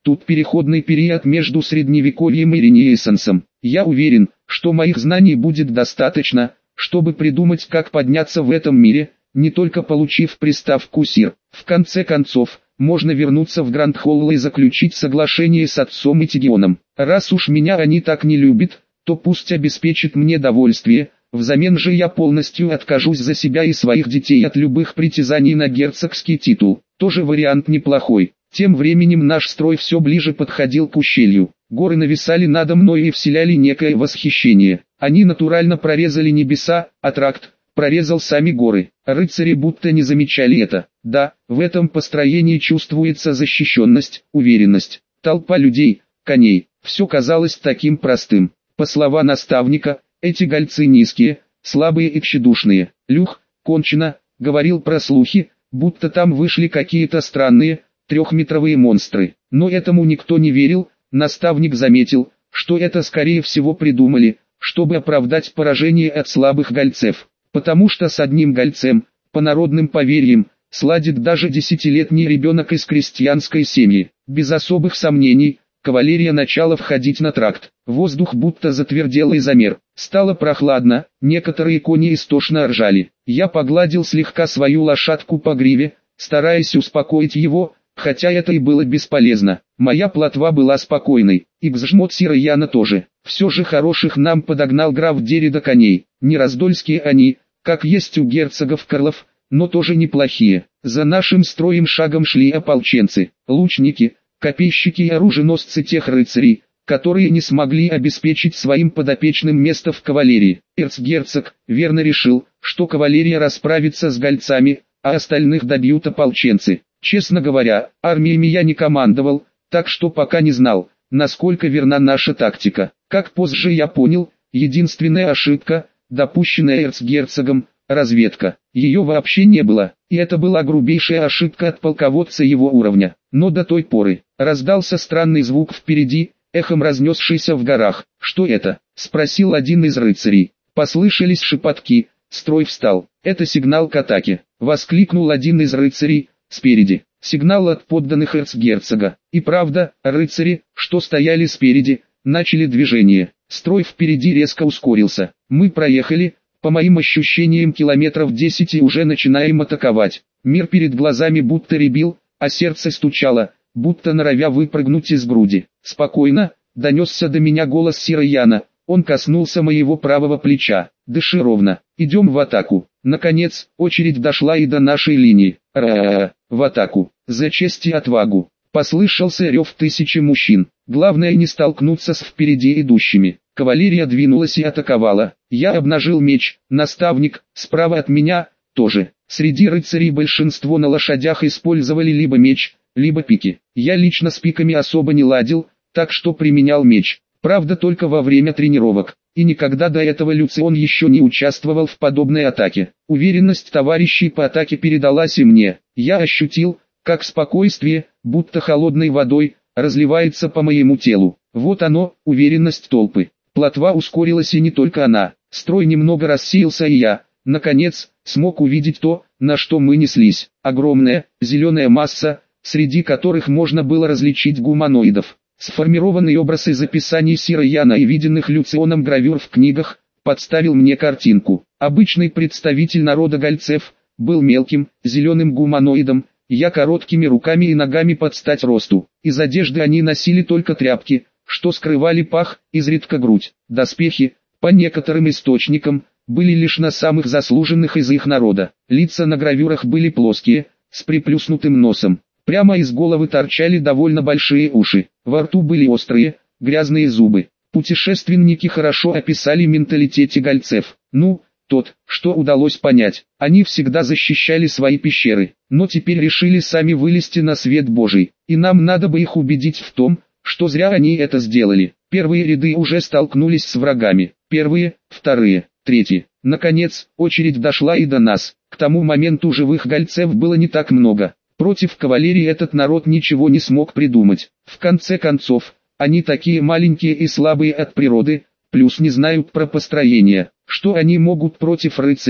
Тут переходный период между Средневековьем и Ренессансом. Я уверен, что моих знаний будет достаточно, чтобы придумать, как подняться в этом мире, не только получив приставку «сир». В конце концов, можно вернуться в Гранд-Холл и заключить соглашение с отцом и Тигионом. Раз уж меня они так не любят, то пусть обеспечит мне довольствие, взамен же я полностью откажусь за себя и своих детей от любых притязаний на герцогский титул. Тоже вариант неплохой. Тем временем наш строй все ближе подходил к ущелью. Горы нависали надо мной и вселяли некое восхищение. Они натурально прорезали небеса, а тракт прорезал сами горы. Рыцари будто не замечали это. Да, в этом построении чувствуется защищенность, уверенность. Толпа людей, коней, все казалось таким простым. По словам наставника, эти гольцы низкие, слабые и тщедушные. Люх, кончено, говорил про слухи, будто там вышли какие-то странные, трехметровые монстры. Но этому никто не верил. Наставник заметил, что это скорее всего придумали, чтобы оправдать поражение от слабых гольцев. Потому что с одним гольцем, по народным поверьям, сладит даже десятилетний ребенок из крестьянской семьи. Без особых сомнений, кавалерия начала входить на тракт. Воздух будто затвердел и замер. Стало прохладно, некоторые кони истошно ржали. Я погладил слегка свою лошадку по гриве, стараясь успокоить его, хотя это и было бесполезно. Моя плотва была спокойной, и гзжмот Сираяна тоже. Все же хороших нам подогнал граф Дерида коней. Не раздольские они, как есть у герцогов Карлов, но тоже неплохие. За нашим строем шагом шли ополченцы, лучники, копейщики и оруженосцы тех рыцарей, которые не смогли обеспечить своим подопечным место в кавалерии. Эрцгерцог верно решил, что кавалерия расправится с гольцами, а остальных добьют ополченцы. Честно говоря, армиями я не командовал, так что пока не знал, насколько верна наша тактика. Как позже я понял, единственная ошибка, допущенная эрцгерцогом, разведка. Ее вообще не было, и это была грубейшая ошибка от полководца его уровня. Но до той поры раздался странный звук впереди, эхом разнесшийся в горах. «Что это?» — спросил один из рыцарей. Послышались шепотки, строй встал. «Это сигнал к атаке», — воскликнул один из рыцарей. Спереди, сигнал от подданных эрцгерцога. И правда, рыцари, что стояли спереди, начали движение. Строй впереди резко ускорился. Мы проехали, по моим ощущениям, километров десять и уже начинаем атаковать. Мир перед глазами будто рябил, а сердце стучало, будто норовя выпрыгнуть из груди. «Спокойно», — донесся до меня голос Сираяна. Он коснулся моего правого плеча. «Дыши ровно, идем в атаку». Наконец, очередь дошла и до нашей линии. Ра-ра-ра, в атаку, за честь и отвагу. Послышался рев тысячи мужчин. Главное не столкнуться с впереди идущими. Кавалерия двинулась и атаковала. Я обнажил меч, наставник, справа от меня, тоже. Среди рыцарей большинство на лошадях использовали либо меч, либо пики. Я лично с пиками особо не ладил, так что применял меч. Правда, только во время тренировок. И никогда до этого Люцион еще не участвовал в подобной атаке. Уверенность товарищей по атаке передалась и мне. Я ощутил, как спокойствие, будто холодной водой, разливается по моему телу. Вот оно, уверенность толпы. Плотва ускорилась, и не только она. Строй немного рассеялся, и я, наконец, смог увидеть то, на что мы неслись. Огромная, зеленая масса, среди которых можно было различить гуманоидов. Сформированный образ из описаний Сираяна и виденных Люционом гравюр в книгах, подставил мне картинку. Обычный представитель народа гольцев, был мелким, зеленым гуманоидом, я короткими руками и ногами под стать росту. Из одежды они носили только тряпки, что скрывали пах, изредка грудь. Доспехи, по некоторым источникам, были лишь на самых заслуженных из их народа. Лица на гравюрах были плоские, с приплюснутым носом. Прямо из головы торчали довольно большие уши, во рту были острые, грязные зубы. Путешественники хорошо описали менталитет гольцев. Ну, тот, что удалось понять. Они всегда защищали свои пещеры, но теперь решили сами вылезти на свет Божий. И нам надо бы их убедить в том, что зря они это сделали. Первые ряды уже столкнулись с врагами. Первые, вторые, третьи. Наконец, очередь дошла и до нас. К тому моменту живых гольцев было не так много. Против кавалерии этот народ ничего не смог придумать. В конце концов, они такие маленькие и слабые от природы, плюс не знают про построение. Что они могут против рыцарей,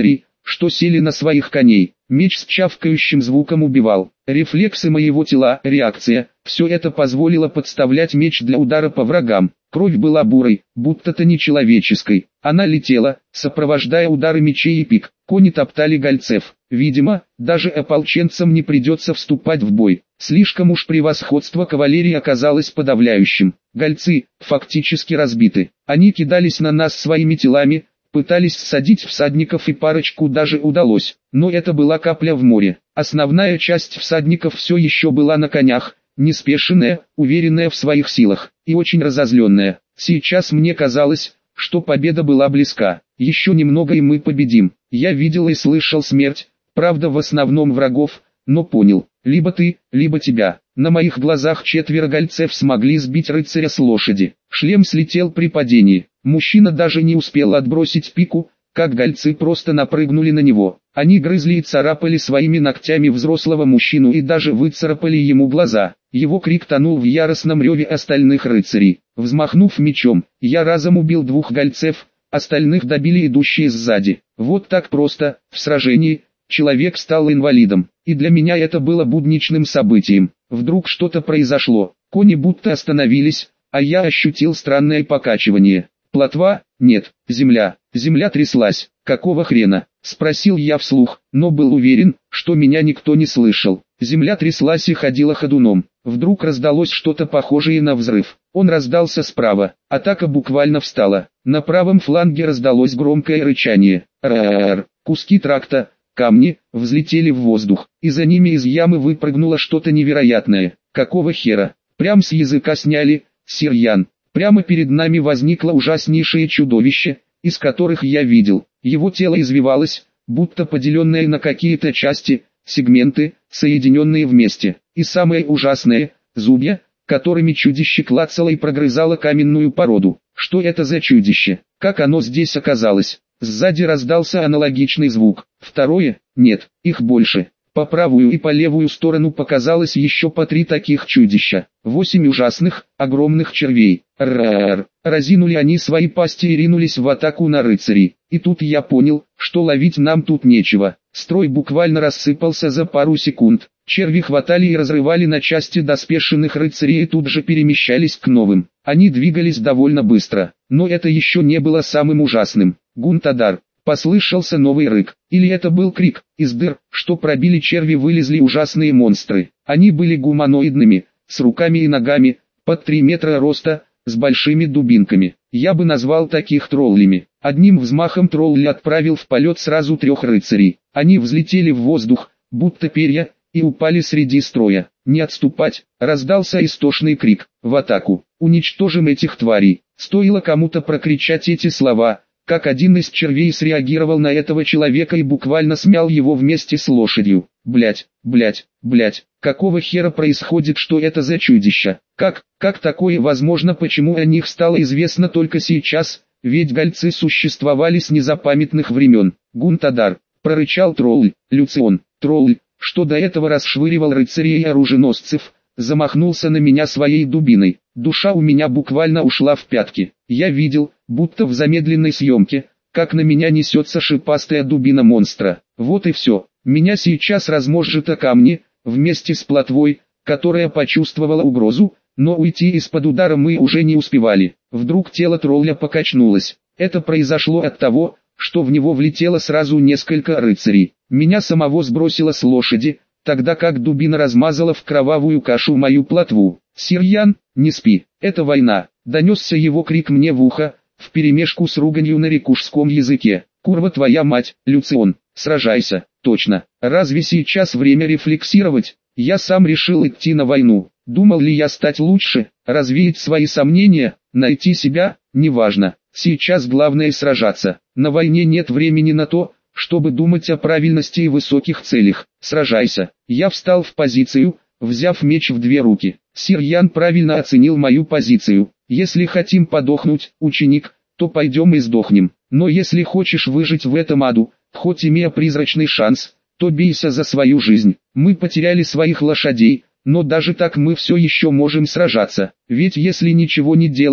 что сели на своих коней. Меч с чавкающим звуком убивал. Рефлексы моего тела, реакция, все это позволило подставлять меч для удара по врагам. Кровь была бурой, будто-то нечеловеческой. Она летела, сопровождая удары мечей и пик. Кони топтали гальцев. Видимо, даже ополченцам не придется вступать в бой. Слишком уж превосходство кавалерии оказалось подавляющим. Гальцы, фактически разбиты. Они кидались на нас своими телами, пытались всадить всадников, и парочку даже удалось. Но это была капля в море. Основная часть всадников все еще была на конях, неспешенная, уверенная в своих силах, и очень разозленная. Сейчас мне казалось, что победа была близка. Еще немного и мы победим. Я видел и слышал смерть, правда в основном врагов, но понял, либо ты, либо тебя. На моих глазах четверо гальцев смогли сбить рыцаря с лошади. Шлем слетел при падении. Мужчина даже не успел отбросить пику, как гальцы просто напрыгнули на него. Они грызли и царапали своими ногтями взрослого мужчину и даже выцарапали ему глаза. Его крик тонул в яростном реве остальных рыцарей. Взмахнув мечом, я разом убил двух гальцев, остальных добили идущие сзади. Вот так просто, в сражении, человек стал инвалидом. И для меня это было будничным событием. Вдруг что-то произошло. Кони будто остановились, а я ощутил странное покачивание. Плотва? Нет. Земля. Земля тряслась. Какого хрена? Спросил я вслух, но был уверен, что меня никто не слышал. Земля тряслась и ходила ходуном. Вдруг раздалось что-то похожее на взрыв. Он раздался справа. Атака буквально встала. На правом фланге раздалось громкое рычание. Р-р-р. Куски тракта, камни, взлетели в воздух, и за ними из ямы выпрыгнуло что-то невероятное. Какого хера? Прям с языка сняли, сир Ян. Прямо перед нами возникло ужаснейшее чудовище, из которых я видел. Его тело извивалось, будто поделенное на какие-то части, сегменты, соединенные вместе. И самое ужасное, зубья, которыми чудище клацало и прогрызало каменную породу. Что это за чудище? Как оно здесь оказалось? Сзади раздался аналогичный звук. Второе? Нет, их больше. По правую и по левую сторону показалось еще по три таких чудища. Восемь ужасных, огромных червей. Р-р-р. Разинули они свои пасти и ринулись в атаку на рыцарей. И тут я понял, что ловить нам тут нечего. Строй буквально рассыпался за пару секунд. Черви хватали и разрывали на части доспешенных рыцарей и тут же перемещались к новым. Они двигались довольно быстро. Но это еще не было самым ужасным. Гунтадар. Послышался новый рык. Или это был крик. Из дыр, что пробили черви, вылезли ужасные монстры. Они были гуманоидными, с руками и ногами, под три метра роста, с большими дубинками. Я бы назвал таких троллями. Одним взмахом тролль отправил в полет сразу трех рыцарей. Они взлетели в воздух, будто перья, и упали среди строя. Не отступать, раздался истошный крик. В атаку. Уничтожим этих тварей. Стоило кому-то прокричать эти слова, как один из червей среагировал на этого человека и буквально смял его вместе с лошадью. Блять, блять, блять, какого хера происходит, что это за чудища? Как, как такое возможно, почему о них стало известно только сейчас, ведь гальцы существовали с незапамятных времен. Гунтадар, прорычал тролль, Люцион, тролль, что до этого расшвыривал рыцарей и оруженосцев, замахнулся на меня своей дубиной. Душа у меня буквально ушла в пятки. Я видел, будто в замедленной съемке, как на меня несется шипастая дубина монстра. Вот и все. Меня сейчас размозжит о камни, вместе с плотвой, которая почувствовала угрозу, но уйти из-под удара мы уже не успевали. Вдруг тело тролля покачнулось. Это произошло от того, что в него влетело сразу несколько рыцарей. Меня самого сбросило с лошади, тогда как дубина размазала в кровавую кашу мою плотву. «Сир Ян, не спи, это война!» — донесся его крик мне в ухо, вперемешку с руганью на рекушском языке. «Курва твоя мать, Люцион, сражайся!» «Точно, разве сейчас время рефлексировать? Я сам решил идти на войну. Думал ли я стать лучше, развеять свои сомнения, найти себя? Неважно. Сейчас главное сражаться. На войне нет времени на то, чтобы думать о правильности и высоких целях. Сражайся!» Я встал в позицию, взяв меч в две руки. Сир Ян правильно оценил мою позицию. Если хотим подохнуть, ученик, то пойдем и сдохнем. Но если хочешь выжить в этом аду, хоть имея призрачный шанс, то бейся за свою жизнь. Мы потеряли своих лошадей, но даже так мы все еще можем сражаться. Ведь если ничего не делать,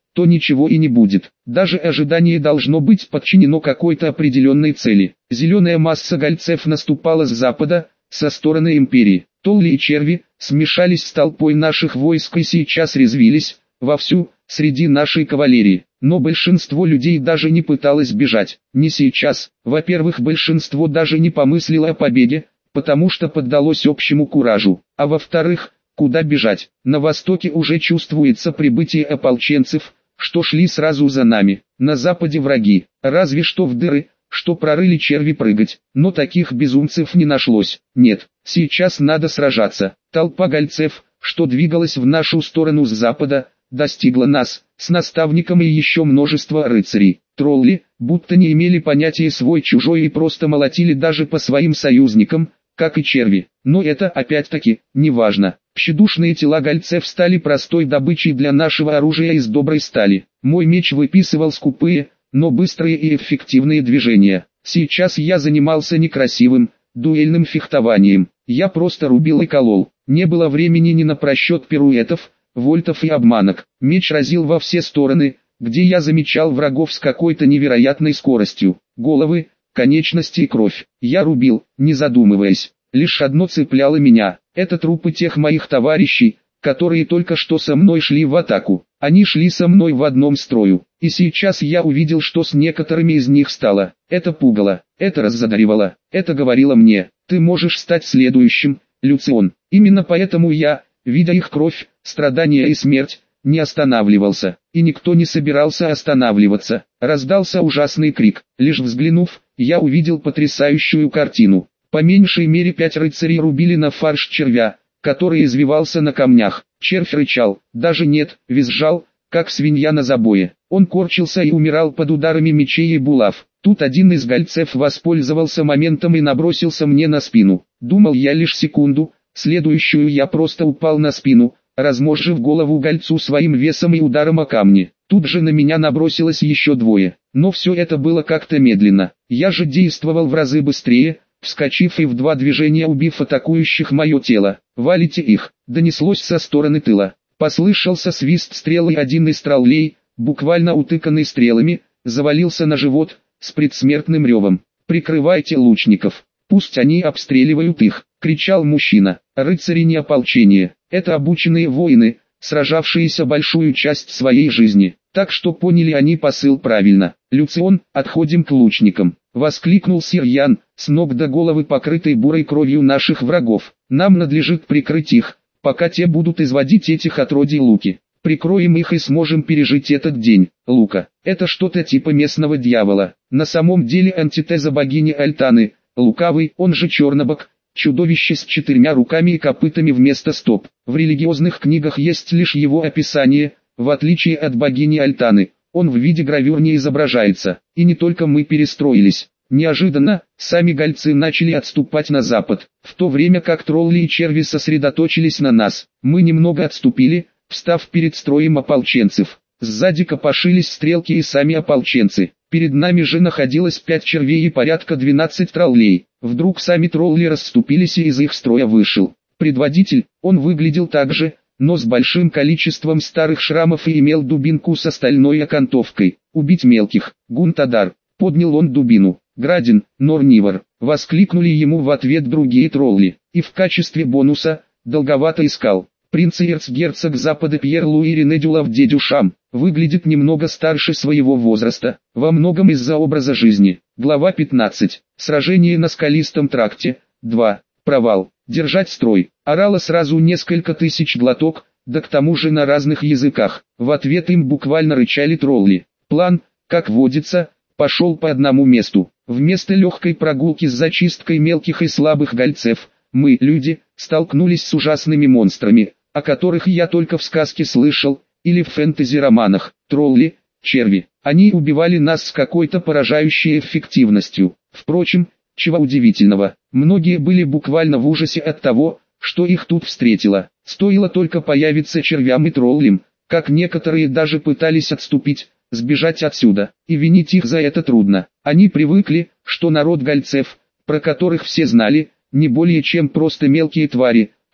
то ничего и не будет. Даже ожидание должно быть подчинено какой-то определенной цели. Зеленая масса гольцев наступала с запада, со стороны империи. Толли и черви смешались с толпой наших войск и сейчас резвились вовсю среди нашей кавалерии. Но большинство людей даже не пыталось бежать. Не сейчас. Во-первых, большинство даже не помыслило о победе, потому что поддалось общему куражу. А во-вторых, куда бежать? На востоке уже чувствуется прибытие ополченцев, что шли сразу за нами. На западе враги. Разве что в дыры, что прорыли черви, прыгать. Но таких безумцев не нашлось. Нет, сейчас надо сражаться. Толпа гольцев, что двигалась в нашу сторону с запада, достигла нас, с наставником и еще множество рыцарей. Тролли, будто не имели понятия свой-чужой и просто молотили даже по своим союзникам, как и черви. Но это опять-таки не важно. Тщедушные тела гольцев стали простой добычей для нашего оружия из доброй стали. Мой меч выписывал скупые, но быстрые и эффективные движения. Сейчас я занимался некрасивым, дуэльным фехтованием. Я просто рубил и колол. Не было времени ни на просчет пируэтов, вольтов и обманок. Меч разил во все стороны, где я замечал врагов с какой-то невероятной скоростью. Головы, конечности и кровь. Я рубил, не задумываясь. Лишь одно цепляло меня. Это трупы тех моих товарищей, которые только что со мной шли в атаку. Они шли со мной в одном строю. И сейчас я увидел, что с некоторыми из них стало. Это пугало, это раззадоривало, это говорило мне: ты можешь стать следующим, Люцион. Именно поэтому я, видя их кровь, страдания и смерть, не останавливался. И никто не собирался останавливаться. Раздался ужасный крик. Лишь взглянув, я увидел потрясающую картину. По меньшей мере пять рыцарей рубили на фарш червя, который извивался на камнях. Червь рычал, даже нет, визжал, как свинья на забое. Он корчился и умирал под ударами мечей и булав. Тут один из гольцев воспользовался моментом и набросился мне на спину. Думал я лишь секунду, следующую я просто упал на спину, размозжив голову гольцу своим весом и ударом о камни. Тут же на меня набросилось еще двое. Но все это было как-то медленно. Я же действовал в разы быстрее, вскочив и в два движения убив атакующих мое тело. «Валите их!» донеслось со стороны тыла. Послышался свист стрел, и один из троллей, буквально утыканный стрелами, завалился на живот, с предсмертным ревом. «Прикрывайте лучников, пусть они обстреливают их!» — кричал мужчина. Рыцари не ополчение, это обученные воины, сражавшиеся большую часть своей жизни. Так что поняли они посыл правильно. «Люцион, отходим к лучникам!» — воскликнул сир Ян, с ног до головы покрытый бурой кровью наших врагов. «Нам надлежит прикрыть их, пока те будут изводить этих отродий луки. Прикроем их и сможем пережить этот день». Лука — это что-то типа местного дьявола. На самом деле антитеза богини Альтаны, лукавый, он же Чернобог, чудовище с четырьмя руками и копытами вместо стоп. В религиозных книгах есть лишь его описание. В отличие от богини Альтаны, он в виде гравюр не изображается. И не только мы перестроились. Неожиданно, сами гольцы начали отступать на запад, в то время как тролли и черви сосредоточились на нас. Мы немного отступили, встав перед строем ополченцев. Сзади копошились стрелки и сами ополченцы. Перед нами же находилось пять червей и порядка двенадцать троллей. Вдруг сами тролли расступились, и из их строя вышел предводитель. Он выглядел так же, но с большим количеством старых шрамов, и имел дубинку с стальной окантовкой. «Убить мелких!» «Гунтадар!» Поднял он дубину. «Градин, Норнивор!» Воскликнули ему в ответ другие тролли. И в качестве бонуса, долговато искал. Принц и эрцгерцог Запада Пьер Луи Ренедюлав Дедюшам, выглядит немного старше своего возраста, во многом из-за образа жизни. Глава пятнадцать. Сражение на скалистом тракте. два. Провал. Держать строй. Орало сразу несколько тысяч глоток, да к тому же на разных языках. В ответ им буквально рычали тролли. План, как водится, пошел по одному месту. Вместо легкой прогулки с зачисткой мелких и слабых гольцев, мы, люди, столкнулись с ужасными монстрами, о которых я только в сказке слышал, или в фэнтези-романах. Тролли, черви. Они убивали нас с какой-то поражающей эффективностью. Впрочем, чего удивительного, многие были буквально в ужасе от того, что их тут встретило. Стоило только появиться червям и троллям, как некоторые даже пытались отступить, сбежать отсюда, и винить их за это трудно. Они привыкли, что народ гольцев, про которых все знали, не более чем просто мелкие твари,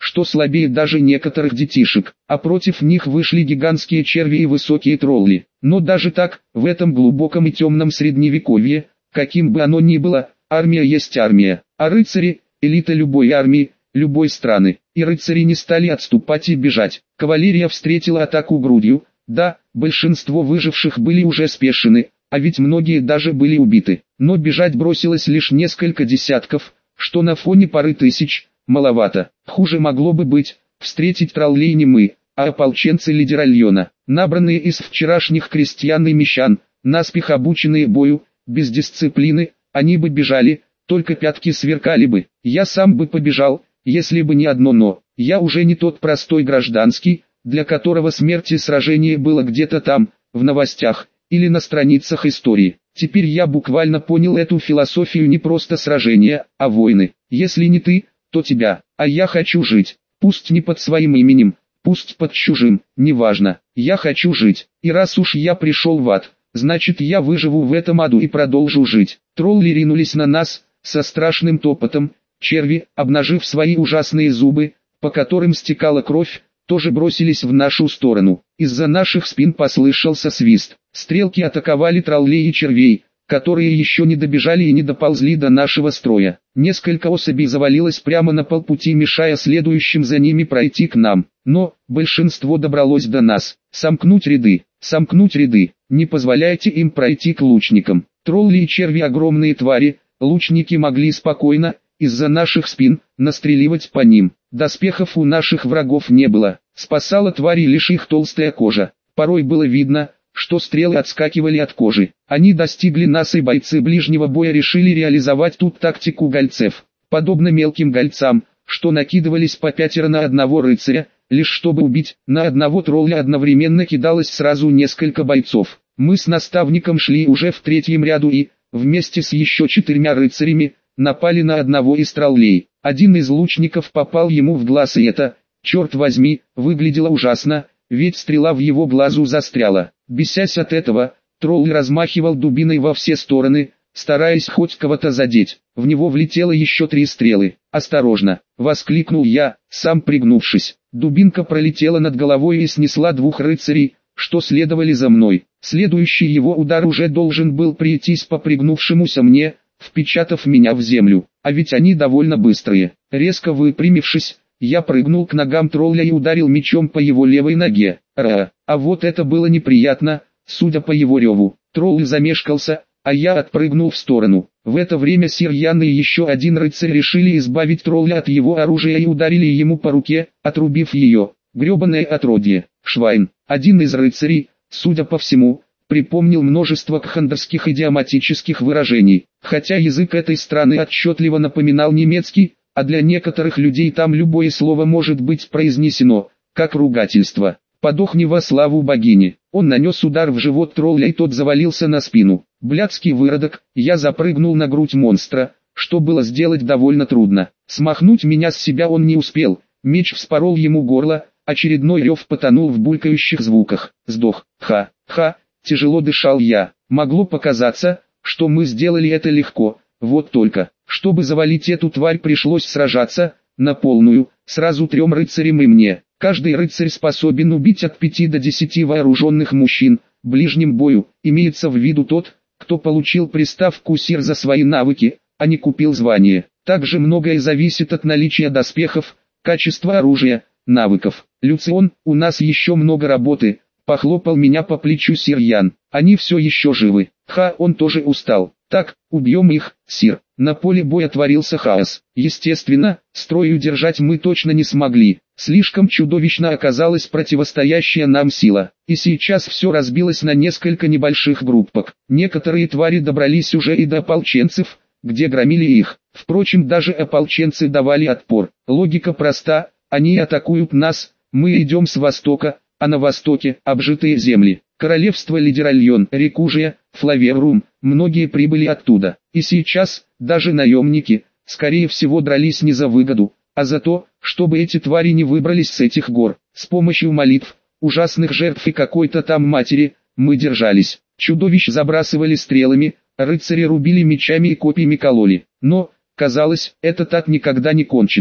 что слабее даже некоторых детишек, а против них вышли гигантские черви и высокие тролли. Но даже так, в этом глубоком и темном средневековье, каким бы оно ни было, армия есть армия, а рыцари – элита любой армии, любой страны. И рыцари не стали отступать и бежать. Кавалерия встретила атаку грудью, да, большинство выживших были уже спешены, а ведь многие даже были убиты. Но бежать бросилось лишь несколько десятков, что на фоне пары тысяч – маловато. Хуже могло бы быть, встретить троллей не мы, а ополченцы лидера Льона, набранные из вчерашних крестьян и мещан, наспех обученные бою, без дисциплины, они бы бежали, только пятки сверкали бы. Я сам бы побежал, если бы не одно «но». Я уже не тот простой гражданский, для которого смерть и сражение было где-то там, в новостях, или на страницах истории. Теперь я буквально понял эту философию не просто сражения, а войны. Если не ты, то тебя, а я хочу жить, пусть не под своим именем, пусть под чужим, неважно, я хочу жить, и раз уж я пришел в ад, значит я выживу в этом аду и продолжу жить. Тролли ринулись на нас, со страшным топотом, черви, обнажив свои ужасные зубы, по которым стекала кровь, тоже бросились в нашу сторону. Из-за наших спин послышался свист, стрелки атаковали троллей и червей, которые еще не добежали и не доползли до нашего строя. Несколько особей завалилось прямо на полпути, мешая следующим за ними пройти к нам. Но большинство добралось до нас. Сомкнуть ряды, сомкнуть ряды, не позволяйте им пройти к лучникам. Тролли и черви огромные твари, лучники могли спокойно, из-за наших спин, настреливать по ним. Доспехов у наших врагов не было, спасала твари лишь их толстая кожа. Порой было видно, что стрелы отскакивали от кожи. Они достигли нас, и бойцы ближнего боя решили реализовать тут тактику гольцев. Подобно мелким гольцам, что накидывались по пятеро на одного рыцаря, лишь чтобы убить, на одного тролля одновременно кидалось сразу несколько бойцов. Мы с наставником шли уже в третьем ряду и, вместе с еще четырьмя рыцарями, напали на одного из троллей. Один из лучников попал ему в глаз, и это, черт возьми, выглядело ужасно, ведь стрела в его глазу застряла. Бесясь от этого, тролль размахивал дубиной во все стороны, стараясь хоть кого-то задеть. В него влетело еще три стрелы. «Осторожно!» — воскликнул я, сам пригнувшись. Дубинка пролетела над головой и снесла двух рыцарей, что следовали за мной. Следующий его удар уже должен был прийтись по пригнувшемуся мне, впечатав меня в землю. А ведь они довольно быстрые. Резко выпрямившись, я прыгнул к ногам тролля и ударил мечом по его левой ноге. Ра! А вот это было неприятно, судя по его реву. Тролль замешкался, а я отпрыгнул в сторону. В это время сир Ян и еще один рыцарь решили избавить тролля от его оружия и ударили ему по руке, отрубив ее. Гребаное отродье. Швайн, один из рыцарей, судя по всему, припомнил множество кхандерских идиоматических выражений. Хотя язык этой страны отчетливо напоминал немецкий, а для некоторых людей там любое слово может быть произнесено, как ругательство. «Подохни во славу богини!» Он нанес удар в живот тролля, и тот завалился на спину. Блядский выродок, я запрыгнул на грудь монстра, что было сделать довольно трудно. Смахнуть меня с себя он не успел, меч вспорол ему горло, очередной рев потонул в булькающих звуках. Сдох. Ха-ха, тяжело дышал я. Могло показаться, что мы сделали это легко, вот только, чтобы завалить эту тварь, пришлось сражаться, на полную, сразу трем рыцарям и мне. Каждый рыцарь способен убить от пяти до десяти вооруженных мужчин. В ближнем бою имеется в виду тот, кто получил приставку «сир» за свои навыки, а не купил звание. Также многое зависит от наличия доспехов, качества оружия, навыков. «Люцион, у нас еще много работы», — похлопал меня по плечу сир Ян. «Они все еще живы. Ха, он тоже устал. Так, убьем их, сир». На поле боя творился хаос. Естественно, строй удержать мы точно не смогли. Слишком чудовищно оказалась противостоящая нам сила. И сейчас все разбилось на несколько небольших группок. Некоторые твари добрались уже и до ополченцев, где громили их. Впрочем, даже ополченцы давали отпор. Логика проста, они атакуют нас, мы идем с востока, а на востоке обжитые земли. Королевство лидера Льон, Рекужия, Флаверум, многие прибыли оттуда. И сейчас, даже наемники, скорее всего дрались не за выгоду, а за то, чтобы эти твари не выбрались с этих гор. С помощью молитв, ужасных жертв и какой-то там матери, мы держались. Чудовищ забрасывали стрелами, рыцари рубили мечами и копьями кололи. Но, казалось, это так никогда не кончится.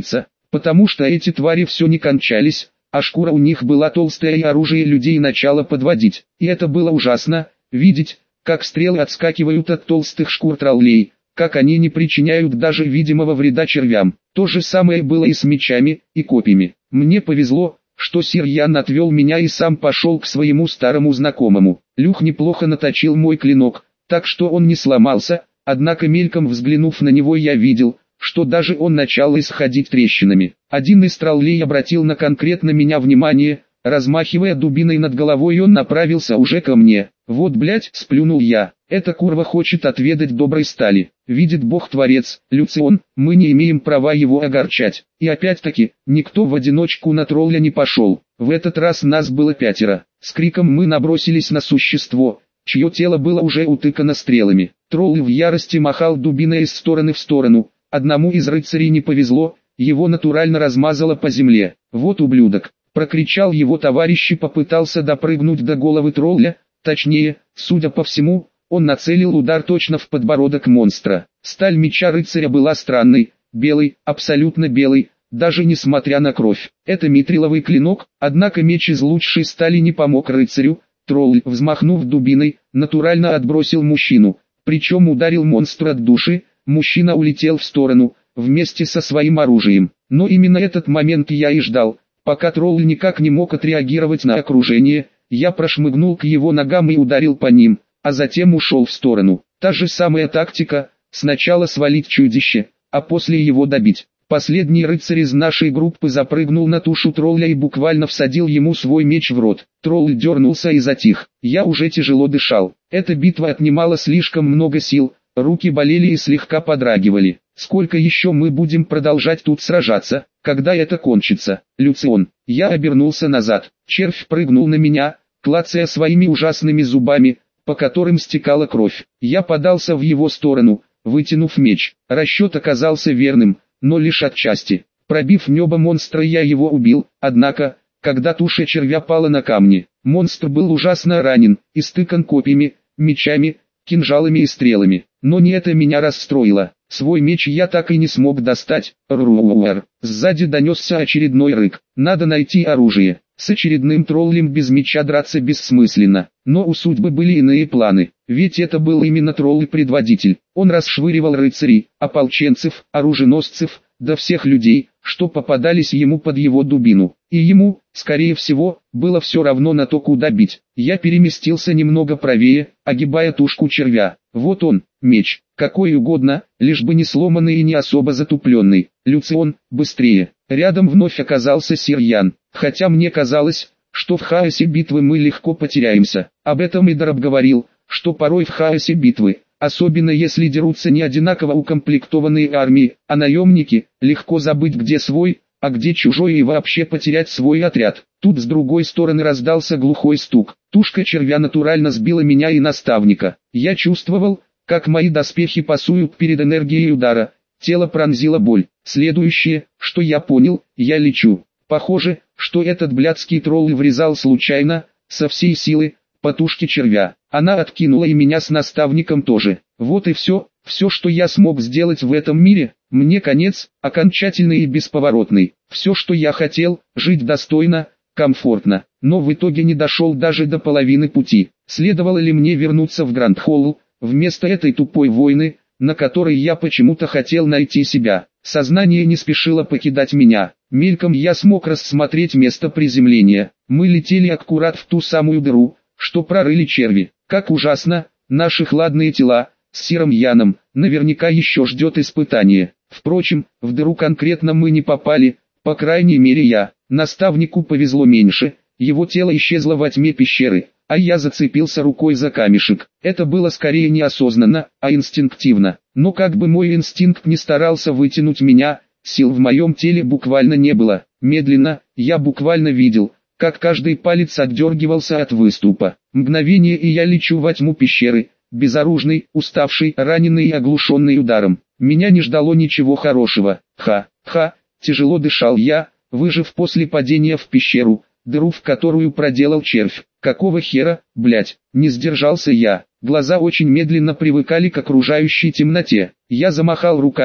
Потому что эти твари все не кончались, а шкура у них была толстая и оружие людей начало подводить. И это было ужасно, видеть, как стрелы отскакивают от толстых шкур троллей, как они не причиняют даже видимого вреда червям. То же самое было и с мечами, и копьями. Мне повезло, что сир Ян отвел меня и сам пошел к своему старому знакомому. Люх неплохо наточил мой клинок, так что он не сломался, однако мельком взглянув на него я видел, что даже он начал исходить трещинами. Один из троллей обратил на конкретно меня внимание, размахивая дубиной над головой, он направился уже ко мне. «Вот блять», — сплюнул я, — «эта курва хочет отведать доброй стали. Видит Бог-творец, Люцион, мы не имеем права его огорчать». И опять-таки, никто в одиночку на тролля не пошел. В этот раз нас было пятеро. С криком мы набросились на существо, чье тело было уже утыкано стрелами. Тролль в ярости махал дубиной из стороны в сторону. Одному из рыцарей не повезло, его натурально размазало по земле. «Вот ублюдок!» — прокричал его товарищ и попытался допрыгнуть до головы тролля, точнее, судя по всему, он нацелил удар точно в подбородок монстра. Сталь меча рыцаря была странной, белой, абсолютно белой, даже несмотря на кровь. Это митриловый клинок, однако меч из лучшей стали не помог рыцарю. Тролль, взмахнув дубиной, натурально отбросил мужчину, причем ударил монстра от души. Мужчина улетел в сторону, вместе со своим оружием. Но именно этот момент я и ждал. Пока тролль никак не мог отреагировать на окружение, я прошмыгнул к его ногам и ударил по ним, а затем ушел в сторону. Та же самая тактика, сначала свалить чудище, а после его добить. Последний рыцарь из нашей группы запрыгнул на тушу тролля и буквально всадил ему свой меч в рот. Тролль дернулся и затих. Я уже тяжело дышал. Эта битва отнимала слишком много сил. Руки болели и слегка подрагивали. Сколько еще мы будем продолжать тут сражаться, когда это кончится? Люцион. Я обернулся назад. Червь прыгнул на меня, клацая своими ужасными зубами, по которым стекала кровь. Я подался в его сторону, вытянув меч. Расчет оказался верным, но лишь отчасти. Пробив небо монстра, я его убил, однако, когда туша червя пала на камни, монстр был ужасно ранен, истыкан копьями, мечами, кинжалами и стрелами. Но не это меня расстроило. Свой меч я так и не смог достать. Руэр. Сзади донесся очередной рык. Надо найти оружие. С очередным троллем без меча драться бессмысленно. Но у судьбы были иные планы. Ведь это был именно тролль-предводитель. Он расшвыривал рыцарей, ополченцев, оруженосцев, да всех людей, что попадались ему под его дубину. И ему, скорее всего, было все равно на то, куда бить. Я переместился немного правее, огибая тушку червя. Вот он, меч, какой угодно, лишь бы не сломанный и не особо затупленный. Люцион, быстрее. Рядом вновь оказался сир Ян. Хотя мне казалось, что в хаосе битвы мы легко потеряемся. Об этом Идараб говорил, что порой в хаосе битвы, особенно если дерутся не одинаково укомплектованные армии, а наемники, легко забыть, где свой, а где чужой, и вообще потерять свой отряд. Тут с другой стороны раздался глухой стук. Тушка червя натурально сбила меня и наставника. Я чувствовал, как мои доспехи пасуют перед энергией удара. Тело пронзила боль. Следующее, что я понял, я лечу. Похоже, что этот блядский тролль врезал случайно, со всей силы, по тушке червя. Она откинула и меня с наставником тоже. Вот и все, все, что я смог сделать в этом мире. Мне конец, окончательный и бесповоротный. Все, что я хотел, жить достойно, комфортно. Но в итоге не дошел даже до половины пути. Следовало ли мне вернуться в Гранд-Холл, вместо этой тупой войны, на которой я почему-то хотел найти себя? Сознание не спешило покидать меня. Мельком я смог рассмотреть место приземления. Мы летели аккурат в ту самую дыру, что прорыли черви. Как ужасно, наши хладные тела, с сиром Яном, наверняка еще ждет испытание. Впрочем, в дыру конкретно мы не попали, по крайней мере я. Наставнику повезло меньше, его тело исчезло во тьме пещеры, а я зацепился рукой за камешек. Это было скорее неосознанно, а инстинктивно. Но как бы мой инстинкт не старался вытянуть меня, сил в моем теле буквально не было. Медленно, я буквально видел, как каждый палец отдергивался от выступа. Мгновение, и я лечу во тьму пещеры, безоружный, уставший, раненый и оглушенный ударом. Меня не ждало ничего хорошего. Ха-ха, тяжело дышал я, выжив после падения в пещеру, дыру в которую проделал червь. Какого хера, блять, не сдержался я. Глаза очень медленно привыкали к окружающей темноте. Я замахал руками,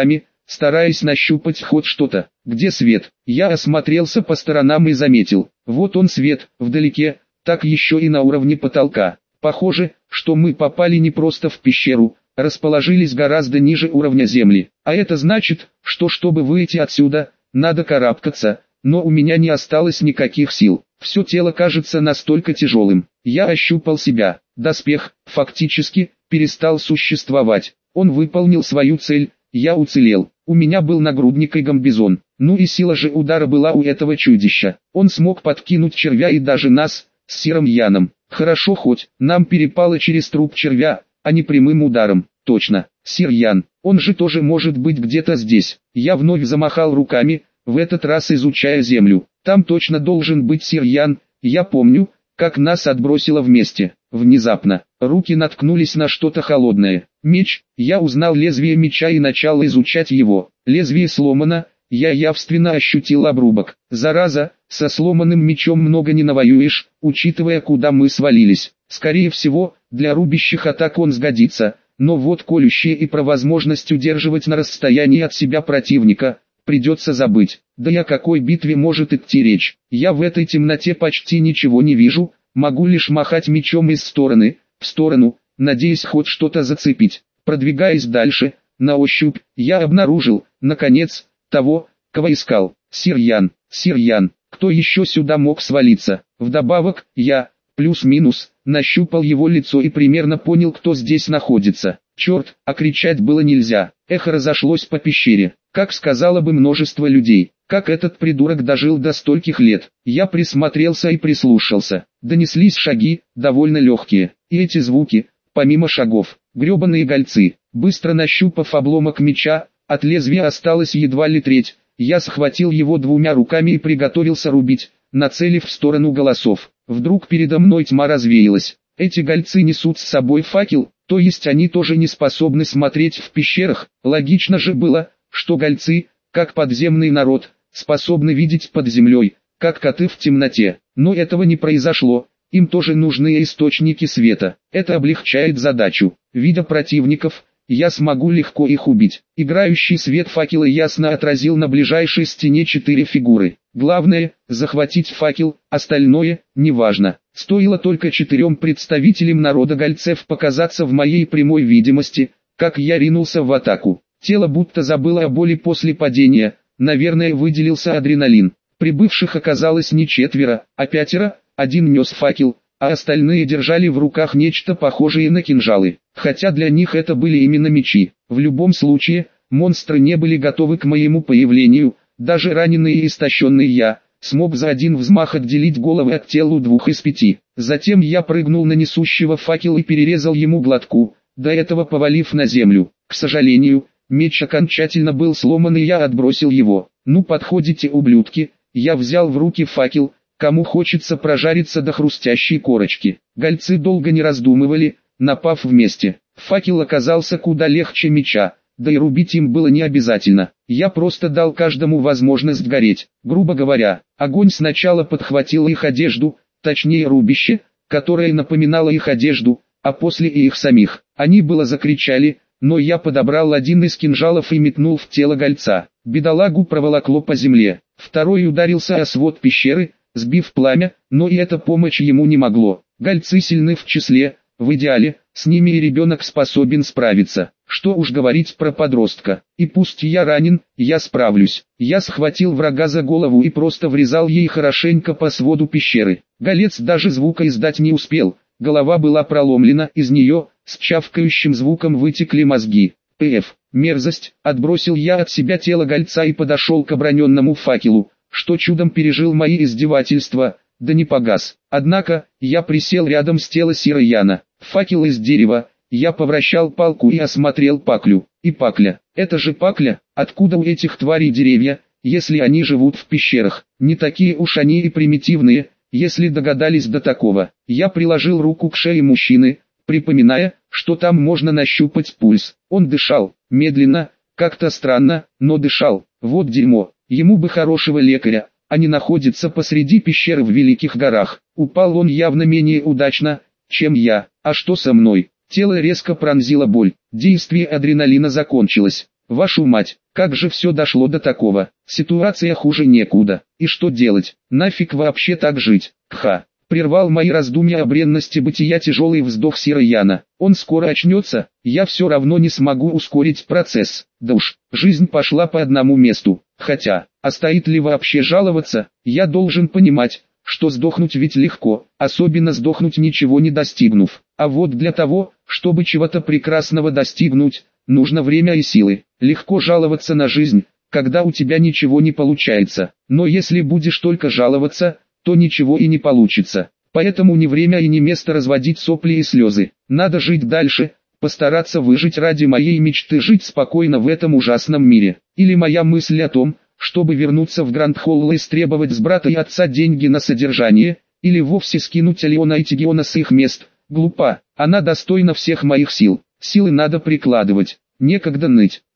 стараясь нащупать хоть что-то. Где свет? Я осмотрелся по сторонам и заметил. Вот он свет, вдалеке, так еще и на уровне потолка. Похоже, что мы попали не просто в пещеру, расположились гораздо ниже уровня земли. А это значит, что чтобы выйти отсюда, надо карабкаться, но у меня не осталось никаких сил. Все тело кажется настолько тяжелым. Я ощупал себя. Доспех, фактически, перестал существовать. Он выполнил свою цель, я уцелел. У меня был нагрудник и гамбизон. Ну и сила же удара была у этого чудища. Он смог подкинуть червя и даже нас, с Серым Яном. Хорошо хоть, нам перепало через труп червя, а не прямым ударом. Точно, Сир Ян, он же тоже может быть где-то здесь. Я вновь замахал руками, в этот раз изучая землю. Там точно должен быть Сир Ян, я помню, как нас отбросило вместе. Внезапно, руки наткнулись на что-то холодное. Меч, я узнал лезвие меча и начал изучать его. Лезвие сломано, я явственно ощутил обрубок. Зараза, со сломанным мечом много не навоюешь, учитывая куда мы свалились. Скорее всего, для рубящих атак он сгодится, но вот колющие и про возможность удерживать на расстоянии от себя противника, придется забыть. Да и о какой битве может идти речь? Я в этой темноте почти ничего не вижу, могу лишь махать мечом из стороны в сторону, надеясь хоть что-то зацепить. Продвигаясь дальше, на ощупь, я обнаружил, наконец, того, кого искал. Сир Ян, Сир Ян, кто еще сюда мог свалиться? Вдобавок, я, плюс-минус, нащупал его лицо и примерно понял, кто здесь находится. Черт, а кричать было нельзя. Эхо разошлось по пещере, как сказала бы множество людей. Как этот придурок дожил до стольких лет? Я присмотрелся и прислушался. Донеслись шаги, довольно легкие. И эти звуки, помимо шагов, гребаные гольцы. Быстро нащупав обломок меча, от лезвия осталась едва ли треть. Я схватил его двумя руками и приготовился рубить, нацелив в сторону голосов. Вдруг передо мной тьма развеялась. Эти гольцы несут с собой факел, то есть они тоже не способны смотреть в пещерах. Логично же было, что гольцы, как подземный народ, способны видеть под землей, как коты в темноте. Но этого не произошло, им тоже нужны источники света. Это облегчает задачу. Видя противников, я смогу легко их убить. Играющий свет факела ясно отразил на ближайшей стене четыре фигуры. Главное – захватить факел, остальное – неважно. Стоило только четырем представителям народа гольцев показаться в моей прямой видимости, как я ринулся в атаку. Тело будто забыло о боли после падения, наверное выделился адреналин. Прибывших оказалось не четверо, а пятеро, один нес факел, а остальные держали в руках нечто похожее на кинжалы. Хотя для них это были именно мечи. В любом случае, монстры не были готовы к моему появлению, даже раненый и истощенный я смог за один взмах отделить головы от тел у двух из пяти. Затем я прыгнул на несущего факел и перерезал ему глотку, до этого повалив на землю. К сожалению, меч окончательно был сломан и я отбросил его. Ну подходите, ублюдки, я взял в руки факел, кому хочется прожариться до хрустящей корочки. Гольцы долго не раздумывали, напав вместе. Факел оказался куда легче меча, да и рубить им было не обязательно. Я просто дал каждому возможность гореть. Грубо говоря, огонь сначала подхватил их одежду, точнее рубище, которое напоминало их одежду, а после и их самих. Они было закричали, но я подобрал один из кинжалов и метнул в тело гольца. Бедолагу проволокло по земле. Второй ударился о свод пещеры, сбив пламя, но и эта помощь ему не могло. Гольцы сильны в числе, в идеале, с ними и ребенок способен справиться. Что уж говорить про подростка. И пусть я ранен, я справлюсь. Я схватил врага за голову и просто врезал ей хорошенько по своду пещеры. Голец даже звука издать не успел. Голова была проломлена, из нее, с чавкающим звуком вытекли мозги. Пф, мерзость, отбросил я от себя тело гольца и подошел к оброненному факелу, что чудом пережил мои издевательства, да не погас. Однако, я присел рядом с телом Сира Яна. Факел из дерева, я повращал палку и осмотрел паклю. И пакля, это же пакля, откуда у этих тварей деревья, если они живут в пещерах? Не такие уж они и примитивные, если догадались до такого. Я приложил руку к шее мужчины, припоминая, что там можно нащупать пульс. Он дышал, медленно, как-то странно, но дышал. Вот дерьмо, ему бы хорошего лекаря, а не находится посреди пещеры в Великих горах. Упал он явно менее удачно, чем я. А что со мной? Тело резко пронзила боль. Действие адреналина закончилось. Вашу мать, как же все дошло до такого? Ситуация хуже некуда. И что делать? Нафиг вообще так жить? Ха. Прервал мои раздумья о бренности бытия тяжелый вздох Сирояна. Он скоро очнется, я все равно не смогу ускорить процесс. Да уж, жизнь пошла по одному месту. Хотя, а стоит ли вообще жаловаться? Я должен понимать, что сдохнуть ведь легко, особенно сдохнуть ничего не достигнув. А вот для того, чтобы чего-то прекрасного достигнуть, нужно время и силы. Легко жаловаться на жизнь, когда у тебя ничего не получается. Но если будешь только жаловаться, то ничего и не получится. Поэтому не время и не место разводить сопли и слезы. Надо жить дальше, постараться выжить ради моей мечты, жить спокойно в этом ужасном мире. Или моя мысль о том, чтобы вернуться в Гранд-Холл и стребовать с брата и отца деньги на содержание, или вовсе скинуть Алиона и Тигиона с их мест, глупа. Она достойна всех моих сил. Силы надо прикладывать, некогда ныть.